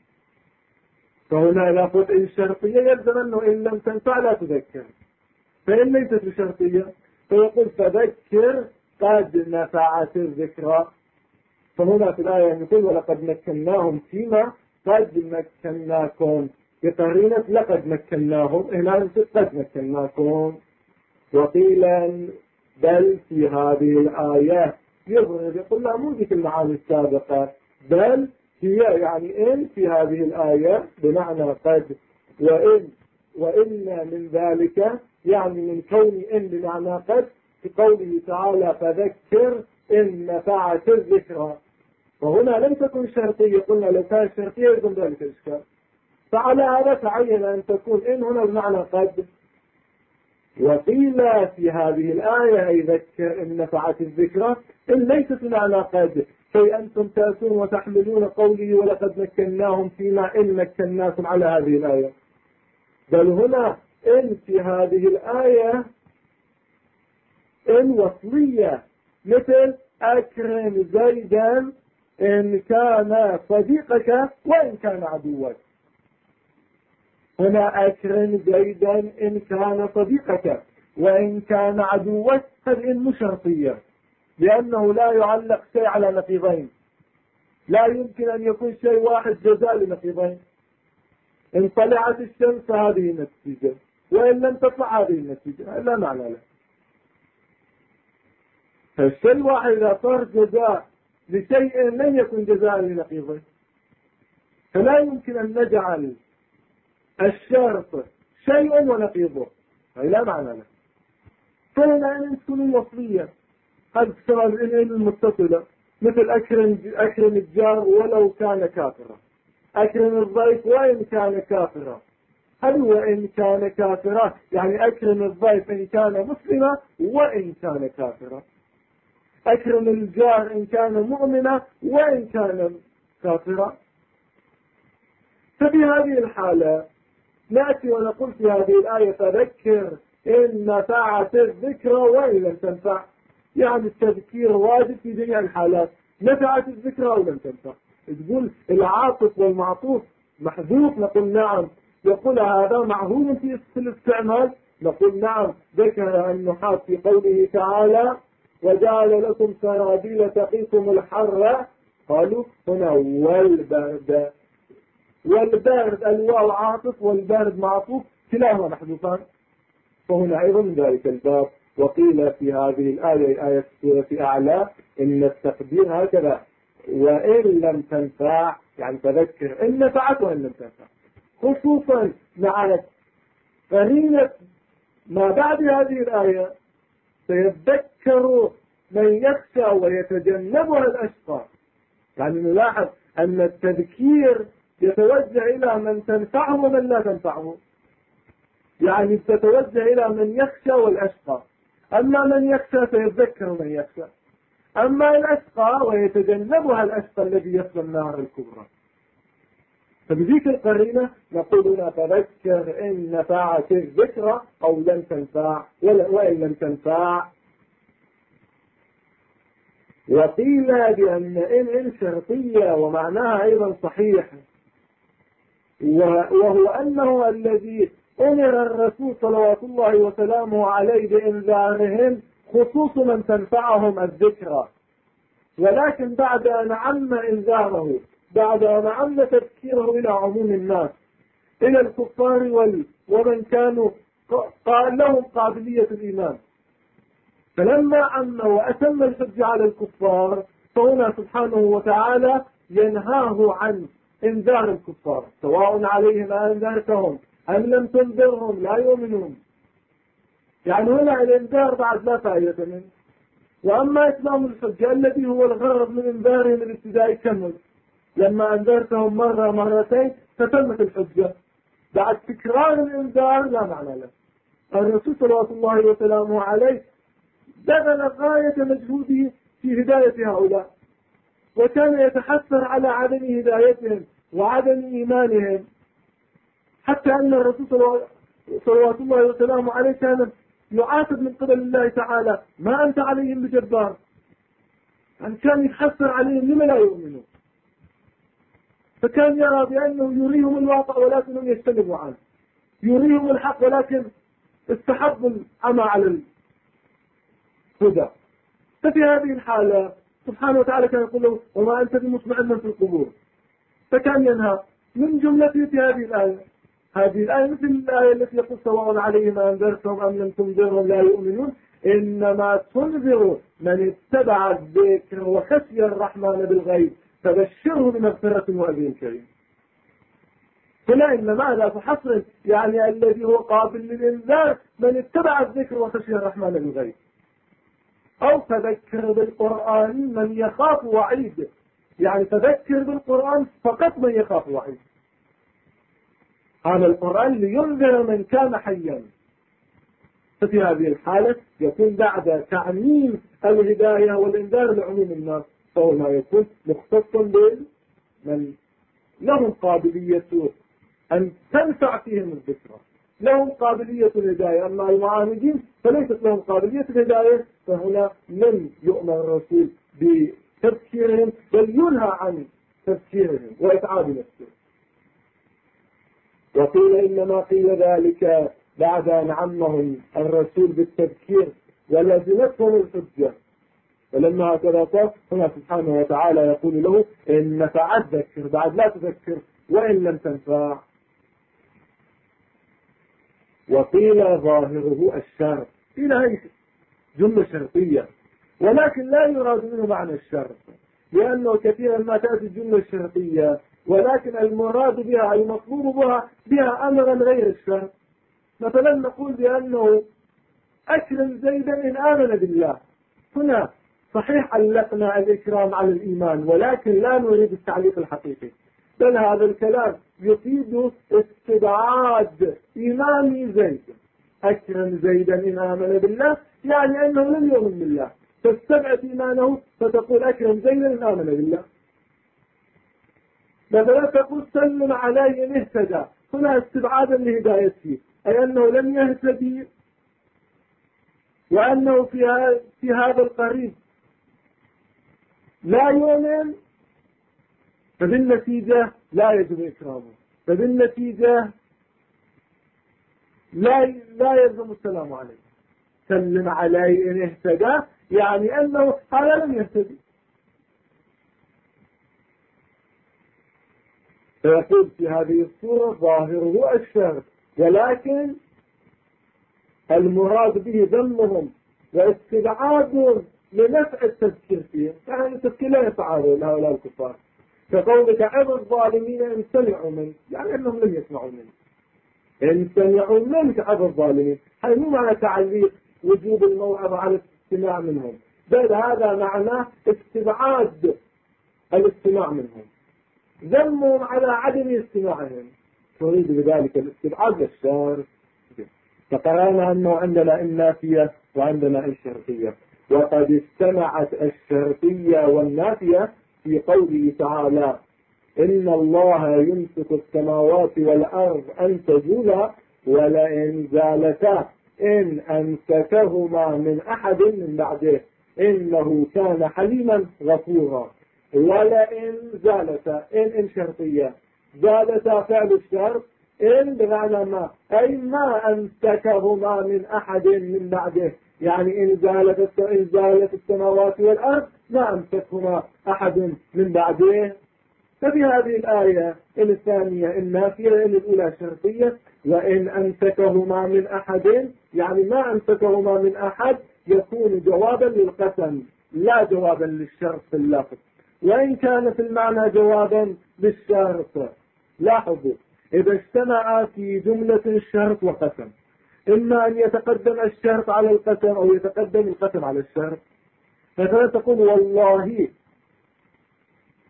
فهنا لابد الشرطية يلزم أنه إن لم تنفع لا تذكر، فإن ليست بشرطية فيقول فذكر قد نفعت الذكرى. فهنا في الآية يقول ولقد مكناهم فيما قد مكناكم، بقرينة لقد مكناهم، هنا قد مكناكم. وقيل بل في هذه الآية يقول لا مو ذيك المعاني السابقة، بل هي يعني إن في هذه الآية بمعنى قد، وإن من ذلك يعني من كون إن بمعنى قد في قوله تعالى فذكر إن نفعت الذكرى. وهنا لم تكن شرطية، قلنا لو كانت شرطية يكون ذلك الإشكال، فعلى هذا تعين أن تكون إن هنا بمعنى قد. وقيل في هذه الآية أي ذكر إن نفعت الذكرى إن ليست بمعنى قد، كي أنتم تأتون وتحملون قوله ولقد مكناهم فيما إن مكناكم على هذه الآية، بل هنا إن في هذه الآية إن وصلية، مثل أكرم زيدا إن كان صديقك وإن كان عدوك. هنا أكرم زيدا إن كان صديقك وإن كان عدوك، هذه إن شرطية، لأنه لا يعلق شيء على نقيضين، لا يمكن أن يكون شيء واحد جزاء لنقيضين. إن طلعت الشمس هذه النتيجة، وإن لم تطلع هذه النتيجة، لا معنى له. فالشيء الواحد إذا صار جزاء لشيء لن يكن جزاء لنقيضه، فلا يمكن أن نجعل الشرط شيء ونقيضه، لا معنى له. فهنا أن تكون وصلية قد ترى الإن المتصلة، مثل أكرم الجار ولو كان كافرا، أكرم الضيف وإن كان كافرا. هل وإن كان كافرا يعني أكرم الضيف إن كان مسلما وإن كان كافرا، أكرم الجار إن كان مؤمنا وإن كان كافرا. ففي هذه الحالة نأتي ونقول في هذه الآية فذكر إن نفعت الذكرى وإن لم تنفع، يعني التذكير واجب في جميع الحالات، نفعت الذكرى أو لم تنفع. تقول العاطف والمعطوف محذوف، نقول نعم. يقول هذا معهوم في الاستعمال، نقول نعم. ذكر النحاة في قوله تعالى وجعل لكم سرابيل تقيكم الحر، قالوا هنا والبرد، والبرد الواو عاطف والبرد معطوف، كلاهما محذوفان، فهنا أيضا من ذلك الباب. وقيل في هذه الآية آية في أعلى إن التقدير هكذا وإن لم تنفع، يعني تذكر إن نفعت وإن لم تنفع، خصوصا مع قرينة ما بعد هذه الآية سيذكر من يخشى ويتجنبها الأشقى. يعني نلاحظ أن التذكير يتوجه إلى من تنفعه ومن لا تنفعه، يعني تتوجه إلى من يخشى والأشقى. أما من يخشى سيذكر من يخشى، أما الأشقى ويتجنبها الأشقى الذي يصل النار الكبرى. فبذيك القرينة نقول هنا تذكر إن نفعت الذكرى أو لم تنفع وإن لم تنفع. وقيل بأن إن شرطية ومعناها أيضا صحيح، وهو أنه الذي أمر الرسول صلوات الله وسلامه عليه بإنذارهم خصوص من تنفعهم الذكرى، ولكن بعد أن عم إنذاره، بعد أن عم تذكيره إلى عموم الناس، إلى الكفار ومن كانوا لهم قابلية الإيمان، فلما عم وأتم الحج على الكفار فهنا سبحانه وتعالى ينهاه عن إنذار الكفار، سواء عليهم أنذرتهم أم لم تنذرهم لا يؤمنون. يعني هنا الإنذار بعد لا فائدة منه. وأما إتمام الحجة الذي هو الغرض من إنذارهم الابتدائي كمل، لما أنذرتهم مرة مرتين فتمت الحجة. بعد تكرار الإنذار لا معنى له. الرسول صلوات الله وسلامه عليه بذل غاية مجهوده في هداية هؤلاء، وكان يتحسر على عدم هدايتهم وعدم إيمانهم، حتى أن الرسول صلوات الله وسلامه عليه كان يعاتب من قبل الله تعالى: ما أنت عليهم بجبار. يعني كان يتحسر عليهم لما لا يؤمنون، فكان يرى بأنه يريهم الواقع ولكنهم يجتنبوا عنه، يريهم الحق ولكن استحبوا العمى على الهدى. ففي هذه الحالة سبحانه وتعالى كان يقول له: وما أنت بمسمع من في القبور. فكان ينهى من جملة في هذه الآية. هذه الآية مثل الآية التي يقول: سواء عليهم أنذرتهم أم لم تنذرهم لا يؤمنون إنما تنذر من اتبع الذكر وخشي الرحمن بالغيب فبشره بمغفرة وأجر كريم. هنا إنما لا تحصر، يعني الذي هو قابل للإنذار من اتبع الذكر وخشي الرحمن بالغيب، أو فذكر بالقرآن من يخاف وعيد، يعني تذكر بالقرآن فقط من يخاف وعيد. هذا القرآن لينذر من كان حيا. ففي هذه الحالة يكون بعد تعميم الهداية والإنذار لعموم الناس، فهو ما يكون مختص بمن لهم قابلية أن تنفع فيهم الذكرى، لهم قابلية الهداية. أما المعاندين فليست لهم قابلية الهداية، فهنا لم يؤمر الرسول بتذكيرهم بل ينهى عن تذكيرهم وإتعاب نفسه. وقيل إنما قيل ذلك بعد أن عمهم الرسول بالتذكير ولزمتهم الحجة، ولما هكذا قال هنا سبحانه وتعالى يقول له: إن نفعت ذكر، بعد لا تذكر وإن لم تنفع. وقيل ظاهره الشر، قيل هذه جملة شرطية ولكن لا يراد منه معنى الشر، لأنه كثيرا ما تأتي الجملة الشرطية ولكن المراد بها المطلوب بها أمرا غير الشر. مثلا نقول بأنه أكرم زيدا إن آمن بالله، هنا صحيح علقنا الإكرام على الإيمان ولكن لا نريد التعليق الحقيقي، بل هذا الكلام يفيد استبعاد إيمان زيد. أكرم زيدا إن آمن بالله يعني أنه لم يؤمن بالله، تستبعد إيمانه فتقول أكرم زيدا إن آمن بالله. مثلا تقول سلم علي إن اهتدى، هنا استبعادا لهدايته، أي أنه لم يهتدي وأنه في هذا القريب لا يؤمن، فبالنتيجة لا يجب إكرامه، فبالنتيجة لا يلزم السلام عليه. سلم علي إن اهتدى يعني أنه هذا لم يهتدي. فيقول في هذه الصورة ظاهره الشر، ولكن المراد به ذمهم واستبعادهم لنفع التذكير فيهم، يعني التذكير لا يتعارض لهؤلاء الكفار. كقولك عظ الظالمين إن سمعوا منك، يعني أنهم لم يسمعوا منك. إن سمعوا منك عظ الظالمين، هذا مو معنى تعليق وجوب الموعظة على الاستماع منهم، بل هذا معناه استبعاد الاستماع منهم، ذمهم على عدم استماعهم، تريد بذلك الاستبعاد للشر. فقرأنا أنه عندنا النافية وعندنا الشرطية، وقد استمعت الشرطية والنافية في قوله تعالى: إن الله يمسك السماوات والأرض أن تزولا ولئن زالتا إن أمسكهما من أحد من بعده إنه كان حليما غفورا. ولئن زالتا، إن شرطية، زالتا فعل الشرط، إن بمعنى ما، أي ما أمسكهما من أحد من بعده، يعني إن زالت السماوات والأرض ما أمسكهما أحد من بعده. ففي هذه الآية الثانية النافية، الأولى شرطية، وإن أمسكهما من أحد يعني ما أمسكهما من أحد يكون جوابا للقسم لا جوابا للشرط في اللفظ، وإن كان في المعنى جوابا للشرط. لاحظوا إذا اجتمع في جملة الشرط وقسم، إما أن يتقدم الشرط على القسم أو يتقدم القسم على الشرط. مثلا تقول والله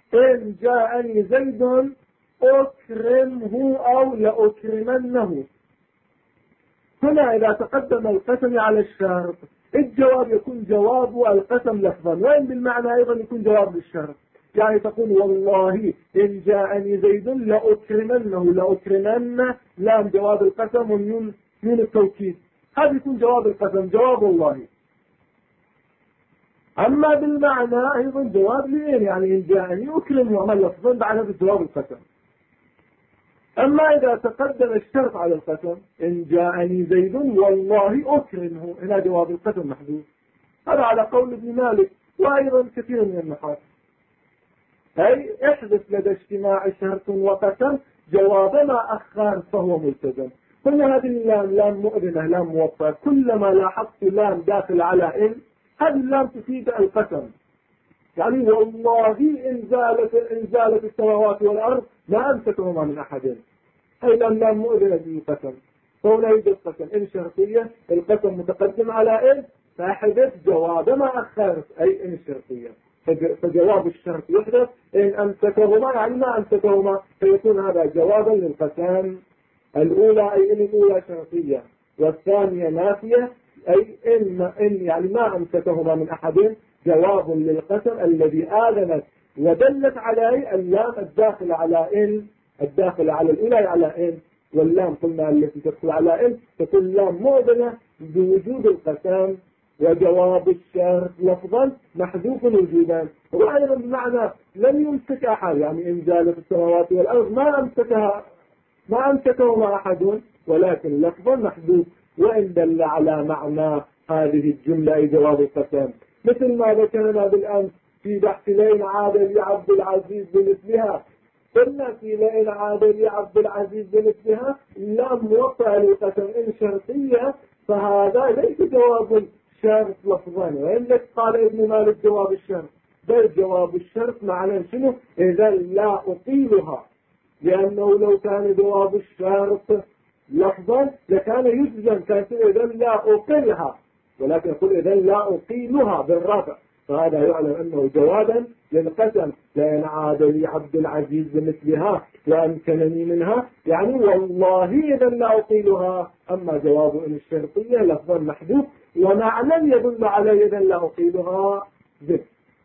إن جاءني زيد أكرمه أو لأكرمنه. هنا إذا تقدم القسم على الشرط الجواب يكون جواب القسم لفظا، وإن بالمعنى أيضا يكون جواب للشرط. يعني تقول والله إن جاءني زيد لأكرمنه، لأكرمن لام جواب القسم والنون نون التوكيد، هذا يكون جواب القسم جواب الله. أما بالمعنى أيضا جواب لين، يعني إن جاءني أكرمه عمل لفظا بعدها بالجواب القسم. أما إذا تقدم الشرط على القسم إن جاءني زيد والله أكرمه، هنا جواب القسم محذوف. هذا على قول ابن مالك وأيضا كثير من النحاة. أي احدث لدى اجتماع شرط وقسم جواب ما أخر فهو ملتزم. قلنا هذه اللام لام مؤذنة لام موطأة، كلما لاحظت لام داخل على إن هذه اللام تفيد القسم. يعني والله إن زالت السماوات والأرض ما أمسكهما من أحد، هي لام مؤذنة بالقسم، فهنا يوجد قسم إن شرطية، القسم متقدم على إن فاحدث جواب ما أخر أي إن شرطية، فجواب الشرط يحدث إن أمسكهما، يعني ما أمسكهما، فيكون هذا جوابا للقسم الأولى أي إن الأولى شرطية والثانية نافية أي إن يعني ما أمسكهما من أحد، جواب للقسم الذي آذنت ودلت عليه اللام الداخل على إن، الداخل على الأولى على إن، واللام قلنا التي تدخل على إن تكون لام مؤذنة بوجود القسم، وجواب الشرط لفظا محذوف وجودا. وأيضا بمعنى لم يمسك أحد، يعني إن زالت السماوات والأرض ما أمسكهما أحد، ولكن لفظا محذوف وإن دل على معنى هذه الجملة أي جواب القسم، مثل ما ذكرنا بالأمس في بحث لين عاد لعبد العزيز بمثلها. قلنا في لين عاد لعبد العزيز بمثلها لام موطأة للقسم إن شرطية، فهذا ليس جواب شرط لفظا، وإن لك قال ابن مالك جواب الشرط، بل جواب الشرط معنى شنو؟ إذا لا أطيلها، لأنه لو كان جواب الشرط لفظا لكان يجزم، كان إذا لا أقلها، ولكن يقول إذا لا أقيلها بالرفع، فهذا يعلم أنه جوابا للقسم لأن عاد لي عبد العزيز بمثلها وأمكنني منها، يعني والله إذا لا أقيلها. أما جواب إن الشرطية لفظا محذوف ومعنى يدل على إذا لا أقيلها ذكر.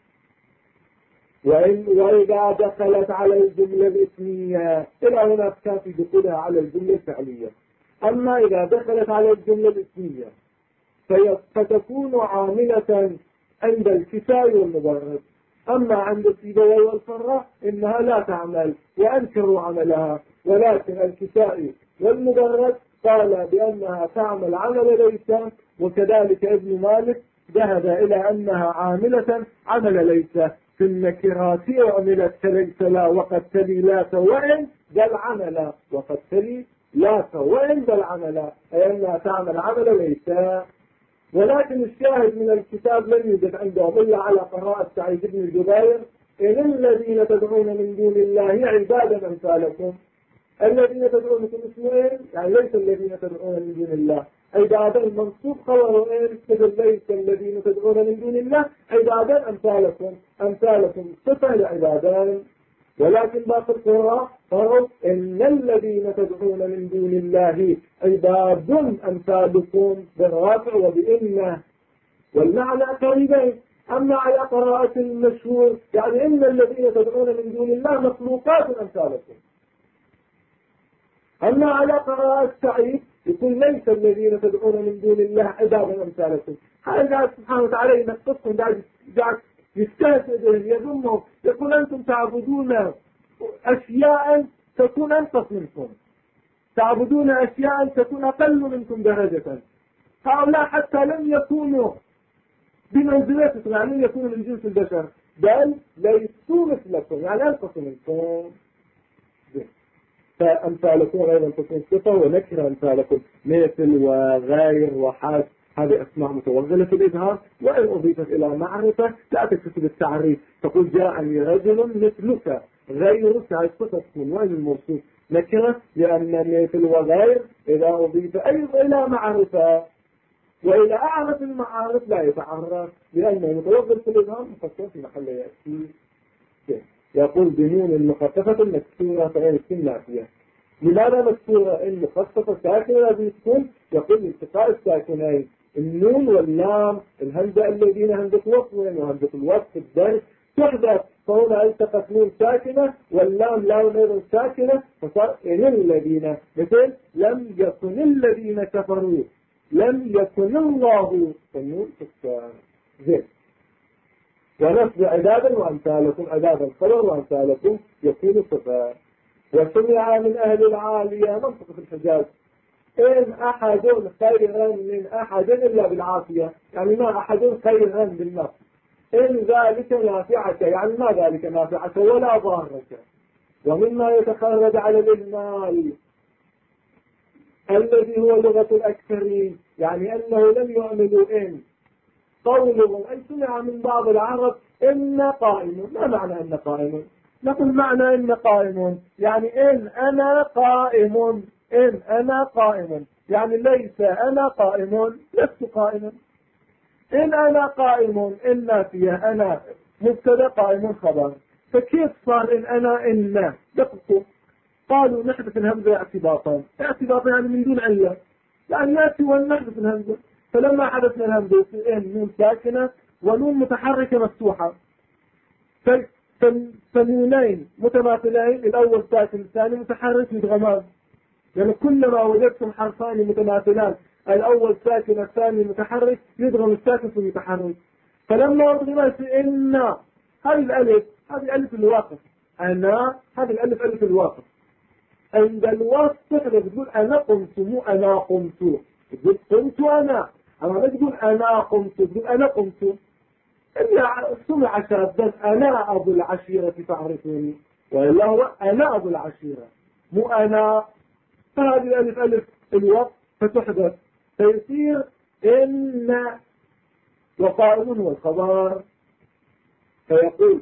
وإذا دخلت على الجملة الاسمية، إلى هنا كافي دخولها على الجملة الفعلية. أما إذا دخلت على الجملة الاسمية فتكون عاملة عند الكساء والمبرد. أما عند السيبوي والفراء إنها لا تعمل وأنكروا عملها، ولكن الكساء والمبرد قال بأنها تعمل عمل ليس، وكذلك ابن مالك ذهب إلى أنها عاملة عمل ليس. في النكرات عملت كليس لا وقد تلي لا وإن بل عمل، وقد تلي لا وإن بل عمل، أي أنها تعمل عمل ليس. ولكن الشاهد من الكتاب لم يوجد عندهم إلا على قراءة سعيد بن جبير إن الذين تدعون من دون الله عبادا أمثالكم. الذين تدعون من اسمه يعني ليس الذين تدعون من دون الله عبادا، منصوب خبر ليس الذين تدعون من دون الله عبادا أمثالكم، أمثالكم صفة لعبادا. ولكن باقي القراء قالوا إن الذين تدعون من دون الله عباد أمثالكم بالرافع وبإنه، والمعنى قريبين. أما على قراءة المشهور يعني إن الذين تدعون من دون الله مخلوقات أمثالكم. أما على قراءة سعيد يقول ليس الذين تدعون من دون الله عبادا أمثالكم. هذا سبحانه وتعالى ينقصهم دعك يستهزئ بهم يذمهم، يقول أنتم تعبدون أشياء تكون أنقص منكم، تعبدون أشياء تكون أقل منكم درجة. هؤلاء حتى لم يكونوا بمنزلتكم، يعني لم يكونوا من جنس البشر، بل ليسوا مثلكم يعني أنقص منكم. فأمثالكم أيضا تكون صفة ونكرة، أمثالكم مثل وغير وحاس، هذه أسماء متوغلة في الإظهار، وإن أضيفت إلى معرفة لا تكتسب التعريف. تقول جاءني رجل مثلك غيرك، هذه صفة من وين الموصوف نكرة، لأن مثل وغير إذا أضيف أيضا إلى معرفة، وإذا أعرف المعارف لا يتعرف، لأنه متوغل في الإظهار مفسر في محل يأتي. يقول بنون مخففة مكسورة فإن تكون نافية. لماذا مكسورة؟ إن مخففة ساكنة هذه تكون يقول التقاء الساكنين النون واللام الهمزة الذين همزة وصل وهمزة الوصل في الدرس تحدث، فهنا التقت نون ساكنة واللام لام غير ساكنة فصار إن الذين، مثل لم يكن الذين كفروا، لم يكن الله، فالنون تكسر زين. ونصب عبادا وأمثالكم، عبادا خبر وأمثالكم يكون صفات. وسمع من أهل العالية منطقة الحجاز إن أحد خيرا من أحد إلا بالعافية، يعني ما أحد خيرا بالنصب، إن ذلك نافعك، يعني ما ذلك نافعك ولا ضارك. ومما يتخرج على الإهمال الذي هو لغة الأكثرين، يعني أنه لم يعملوا إن، قولهم أن سمع من بعض العرب إن قائم. ما معنى إن قائم؟ نقول معنى إن قائم يعني إن أنا قائم، إن أنا قائم يعني ليس أنا قائم لست قائما. إن أنا قائم إن نافية، أنا مبتدا قائم خبر، فكيف صار إن أنا إن دققوا؟ قالوا نحذف الهمزة اعتباطا، اعتباطا يعني من دون علة، يعني يأتي ونحذف الهمزة. فلما حذفنا الهمزة إن نون ساكنة ونون متحركة مفتوحة، فنونين متماثلين الأول ساكن الثاني متحرك يدغمان، يعني كلما وجدتم حرفان متماثلان الأول ساكن الثاني متحرك يدغم الساكن في المتحرك. فلما أضغمت إن هذه الألف، هذه ألف الواقف، أنا هذه الألف ألف الواقف، عند الوصف تقول أنا قمت مو أنا قمت، تقول قمت أنا، أما ما تقول أنا قمت، تقول أنا قمت. إلا سمع شابا أنا أبو العشيرة تعرفني، وإلا هو أنا أبو العشيرة مو أنا. فهذه الألف ألف الوقت فتحدث فيصير إن وقائم هو الخبر. فيقول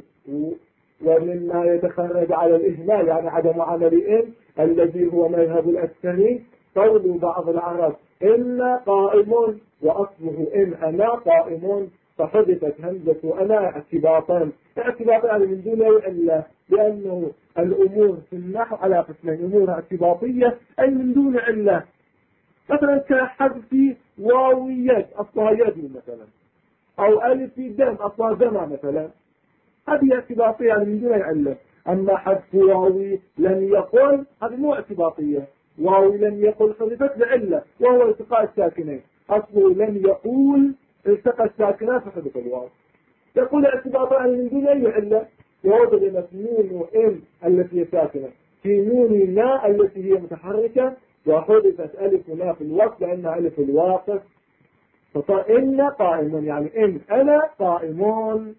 ومما يتخرج على الإهمال يعني عدم عمل إن الذي هو مذهب الأكثرين قول بعض العرب إن قائم وأصله إن أنا قائم، فحدثت همزة أنا اعتباطا، اعتباطا يعني من دون علة، لأنه الأمور في النحو على قسمين، أمور اعتباطية أي من دون علة، مثلا كحذف واويات أصلها يد مثلا، أو ألف دم أصلها دم مثلا، هذه اعتباطية يعني من دون علة. أما حذف واوي لم يقل هذه مو اعتباطية، واوي لم يقل حذفت لعلة وهو التقاء الساكنين، أصله لم يقول التقى الساكنات فحذف الواو. يقول اعتباطا يعني من دون أي علة، ووجد نون إن التي هي ساكنة في نون نا التي هي متحركة، وحذفت ألف نا في الوقت لأنها ألف الواقف، فصار إن قائم يعني إن أنا قائمون.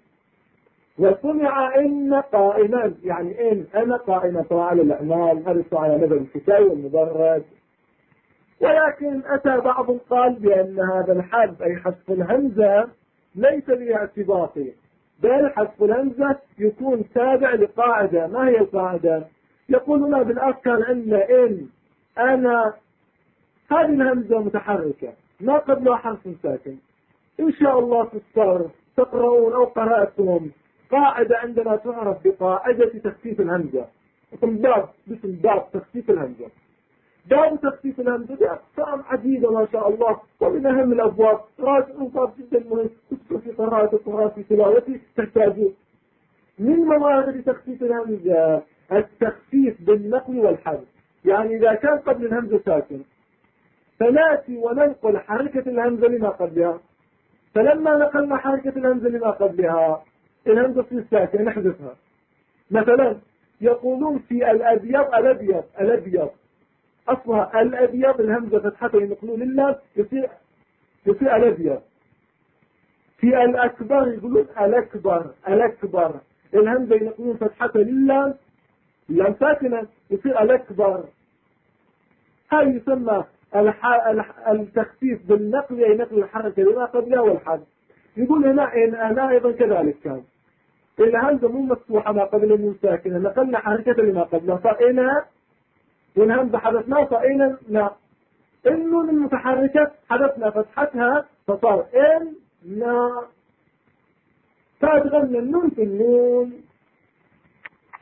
وسمع إن قائما يعني إن أنا قائمة على الأعمال، هذا على مدى الكتاب والمبرد. ولكن أتى بعض قال بأن هذا الحذف أي حذف الهمزة ليس باعتباطي، بل حذف الهمزة يكون تابع لقاعدة. ما هي القاعدة؟ يقولون بالأفكار أن إن أنا هذه الهمزة متحركة ما قبلها حرف ساكن. إن شاء الله في الصرف تقرؤون أو قرأتم قاعدة عندنا تعرف بقاعدة تخفيف الهمزة، باسم باب تخفيف الهمزة. باب تخفيف الهمزة بأقسام عديدة ما شاء الله، ومن أهم الأبواب راجعوا باب جدا مهم في قراءة القرآن في تلاوته تحتاجون. من موارد تخفيف الهمزة التخفيف بالنقل والحذف، يعني إذا كان قبل الهمزة ساكن فنأتي وننقل حركة الهمزة لما قبلها، فلما نقلنا حركة الهمزة لما قبلها الهمزة في ساكن نحذفها. مثلا يقولون في الأبيض الأبيض أصلها الأبيض الهمزة فتحتها ينقلون لله يصير الأبيض. في الأكبر يقولون الأكبر الهمزة ينقلون فتحتها لله لم ساكنة يصير الأكبر. هذا يسمى التخفيف بالنقل أي نقل الحركة لما قبلها والحذف. يقول هنا إن أنا أيضا كذلك كان الهمزة مو مفتوحة ما قبل مو ساكنة، نقلنا حركة لما قبلها فإنا، والهمزة حذفناها فإنا نا، النون المتحركة حذفنا فتحتها فصار إن نا، فأدغمنا النون في النون.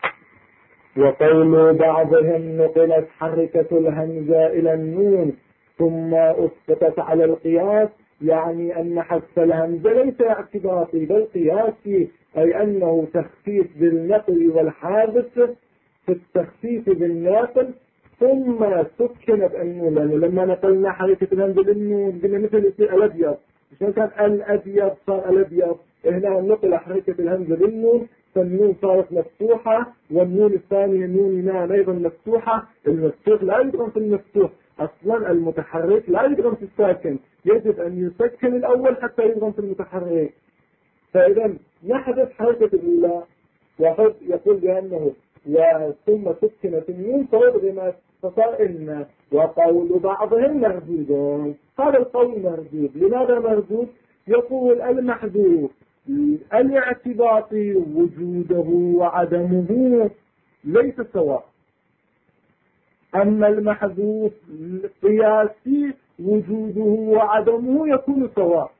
وقول بعضهم نقلت حركة الهمزة إلى النون ثم أسقطت على القياس، يعني أن حذف الهمزة ليس اعتباطي بل قياسي، أي أنه تخفيف بالنقل والحادث في التخفيف بالناقل ثم سكنت النون، لما نقلنا حركة الهمزة للنون قلنا مثل الأبيض، عشان كان الأبيض صار الأبيض، هنا نقل حركة الهمزة للنون فالنون صارت مفتوحة، والنون الثانية نون نام أيضا مفتوحة. المفتوح لا يدغم في المفتوح، أصلا المتحرك لا يدغم في الساكن، يجب أن يسكن الأول حتى يدغم في المتحرك. فإذا نحذف حركة الأولى وحد يقول بأنه ثم سكنت النون فأدغمت فصار إن. وقول بعضهم مردود، هذا القول مردود. لماذا مردود؟ يقول المحذوف الاعتباطي وجوده وعدمه ليس سواء، أما المحذوف القياسي وجوده وعدمه يكون سواء.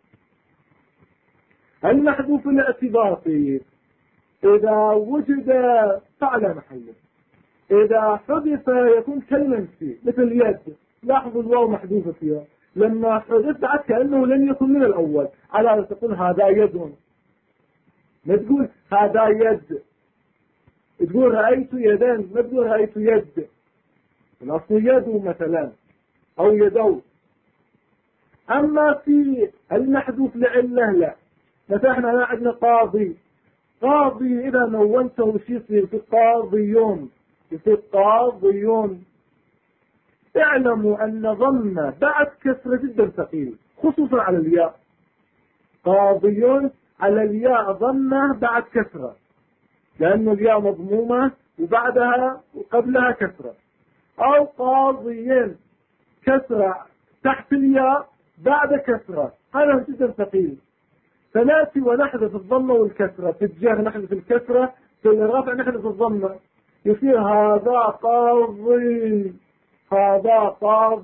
المحذوف الاعتباطي إذا وجد فعل محله، إذا حذف يكون كالمنفي مثل يد، لاحظوا الواو محذوفة فيها، لما حذف عاد كأنه لم يكن من الأول، على أن تقول هذا يد، ما تقول هذا يد، تقول رأيت يدان، ما تقول رأيت يد، الأصل يدو مثلا أو يدو. أما في المحذوف لعله لا، مثلا احنا عندنا قاضي، قاضي إذا نونته شيء يصير في قاضيون، يصير قاضيون. اعلموا أن ضمة بعد كسرة جدا ثقيل خصوصا على الياء، قاضيون على الياء ضمة بعد كسرة، لأن الياء مضمومة وبعدها وقبلها كسرة. أو قاضيين كسرة تحت الياء بعد كسرة، هذا جدا ثقيل. فنأتي ونحذف الضمة والكسرة، في الجر نحذف الكسرة، في الرفع نحذف الضمة، يصير هذا قاضي، هذا قاض.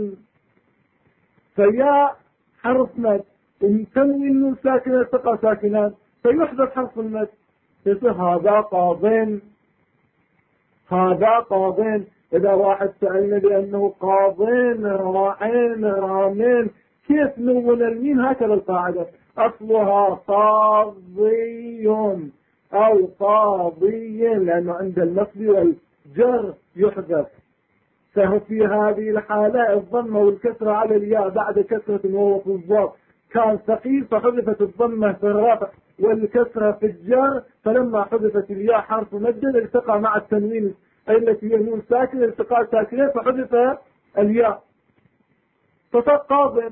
فيا حرف مد ومتنوي النون ساكنة التقى ساكنات فيحذف حرف المد، يصير هذا قاضين، هذا قاضين. إذا واحد سألنا بأنه قاضين راعين رامين كيف نون الميم؟ هكذا القاعدة، أصلها قاضيون أو قاضيين، لأنه عند النصب والجر يحذف. فهو في هذه الحالة الضمة والكسرة على الياء بعد كسرة وهو في الضاد كان ثقيل فحذفت الضمة في الرفع والكسرة في الجر، فلما حذفت الياء حرف مد التقى مع التنوين التي هي نون ساكنة التقاء ساكنين فحذف الياء فصار قاضٍ.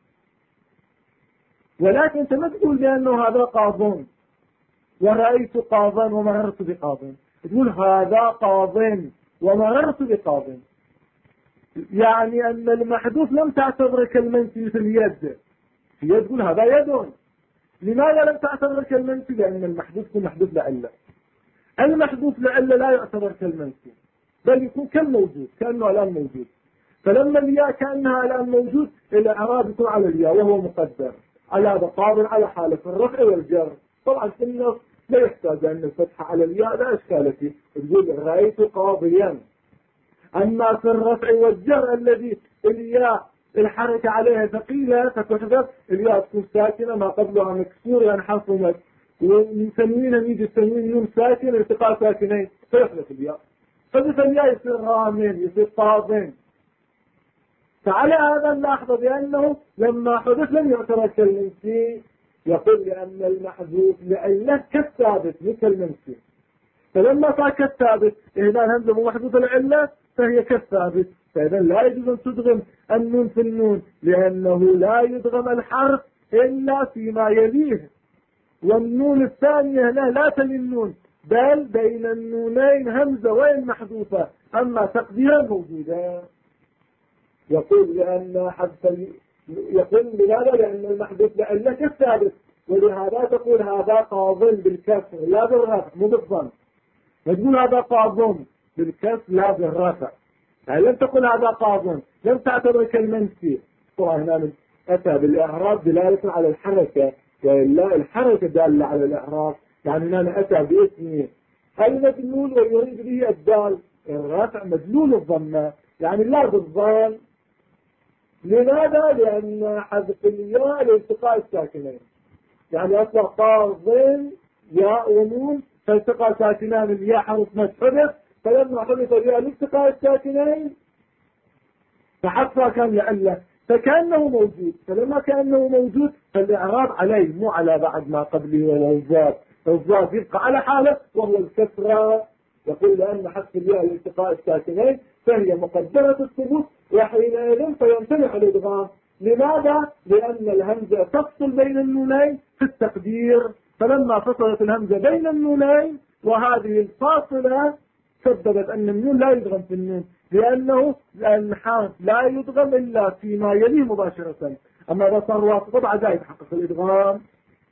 ولكن انت ما تقول بأنه هذا قاضون ورأيت قاضا ومررت بقاض، تقول هذا قاض ومررت بقاض، يعني أن المحذوف لم تعتبر كالمنفي في اليد، في يد تقول هذا يد. لماذا لم تعتبر كالمنفي؟ لأن المحذوف يكون محذوف لعلة، المحذوف لعلة لا يعتبر كالمنفي بل يكون كالموجود، كأنه الآن موجود. فلما الياء كأنها الآن موجود الإعراب يكون على الياء وهو مقدر على هذا قابل على حالة الرفع والجر. طبعا في النص لا يحتاج أن الفتحة على الياء لا إشكال فيه، تقول رأيت قاضيا. أما في الرفع والجر الذي الياء الحركة عليها ثقيلة فتحذف، الياء تكون ساكنة ما قبلها مكسور يعني حرف مد، ومن تنوين يجي التنوين نون ساكن التقاء ساكنين فيحذف الياء، فحذف الياء يصير رامين يصير قاضين. فعلى هذا نلاحظ بأنه لما حدث لم يعتبر كالمنفي، يقول لأن المحذوف لعلة كالثابت مثل المنفي، فلما صار كالثابت إذا الهمزة مو محذوفة العلة فهي كالثابت، فإذا لا يجوز أن تدغم النون في النون لأنه لا يدغم الحرف إلا فيما يليه، والنون الثانية لا تلي النون بل بين النونين همزة وين محذوفة أما تقديرها موجودة. يقول لأن حذف يقول لماذا؟ لأن المحذوف لعلة كالثابت، ولهذا تقول هذا قاضٍ بالكسر لا بالرفع مو بالضم، تقول هذا قاضٍ بالكسر لا بالرفع، يعني لم تقل هذا قاضٍ لم تعتبر كالمنفي. طبعا هنا أتى بالإعراب دلالة على الحركة، وإلا الحركة دالة على الإعراب، يعني أنا أتى باسمي المدلول ويريد به الدال. الرافع مدلول الضمة يعني لا بالظن. لماذا؟ لأن حذف الياء لالتقاء الساكنين، يعني أصلا طاظن ياء ونون فالتقى ساكنان، الياء حرف مد حدث، فلما حدث الياء لالتقاء الساكنين فحذفها كان لعله فكأنه موجود، فلما كأنه موجود فالإعراب عليه مو على بعد ما قبله وهو الضاد. الضاد يبقى على حاله وهو الكسرة. يقول لأن حذف الياء لالتقاء الساكنين فهي مقدرة الثبوت، وحينئذ فيمتنع الإدغام. لماذا؟ لأن الهمزة تفصل بين النونين في التقدير، فلما فصلت الهمزة بين النونين وهذه الفاصلة سببت أن النون لا يدغم في النون، لأنه الحرف لا يدغم إلا فيما يليه مباشرة، أما إذا صار واسطة بعد ذلك يتحقق الإدغام.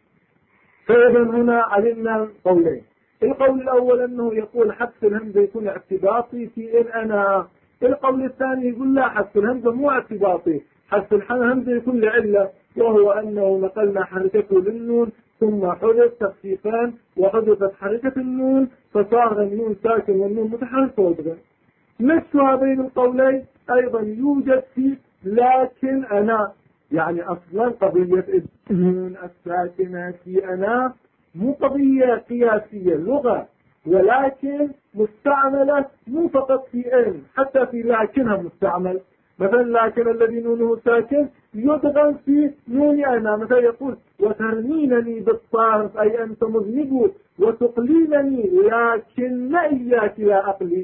فإذا هنا علمنا قولين. القول الأول أنه يقول حذف الهمزة يكون اعتباطي في إن أنا. القول الثاني يقول لا، حذف الهمزة مو اعتباطي، حذف الهمزة يكون لعلة، وهو أنه نقلنا حركته للنون ثم حذف تخفيفان وحذفت حركة النون فصار النون ساكن والنون متحرك وادغم. نفس هذين القولين أيضا يوجد في لكن أنا، يعني أصلا قضية النون الساكنة في أنا مو قضية قياسية لغة، ولكن مستعملة مو فقط في إن، حتى في لكنها مستعمل. مثلا لكن الذي نونه ساكن يدغم في نون أنا، مثلا يقول وترمينني بالصارف أي أنت مذنب وتقلينني لكن إياك لا أقلي.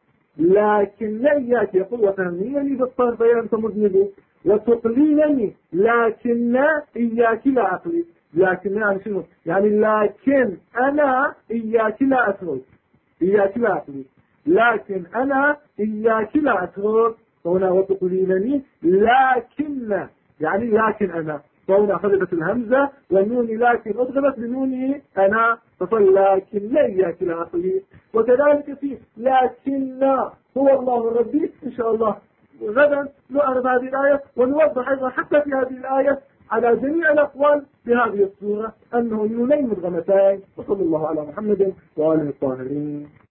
لكن إياك يقول وترمينني بالصارف أي أنت مذنب وتقلينني لكن إياك لا أقلي. لكن يعني شنو؟ يعني لكن أنا إياك لا أترك، إياك لا أقلي، لكن أنا إياك لا أترك. هنا وتقلينني لكن، يعني لكن أنا، فهنا حذفت الهمزة والنون لكن أدغمت بنوني أنا فصل لكن لا إياك لا أقلي. وكذلك في لكن هو الله ربي. إن شاء الله غدا نعرض هذه الآية ونوضح أيضا حتى في هذه الآية على جميع الأقوال بهذه الصورة أنه نونين مدغمتين. وصلى الله على محمد وآله الطاهرين.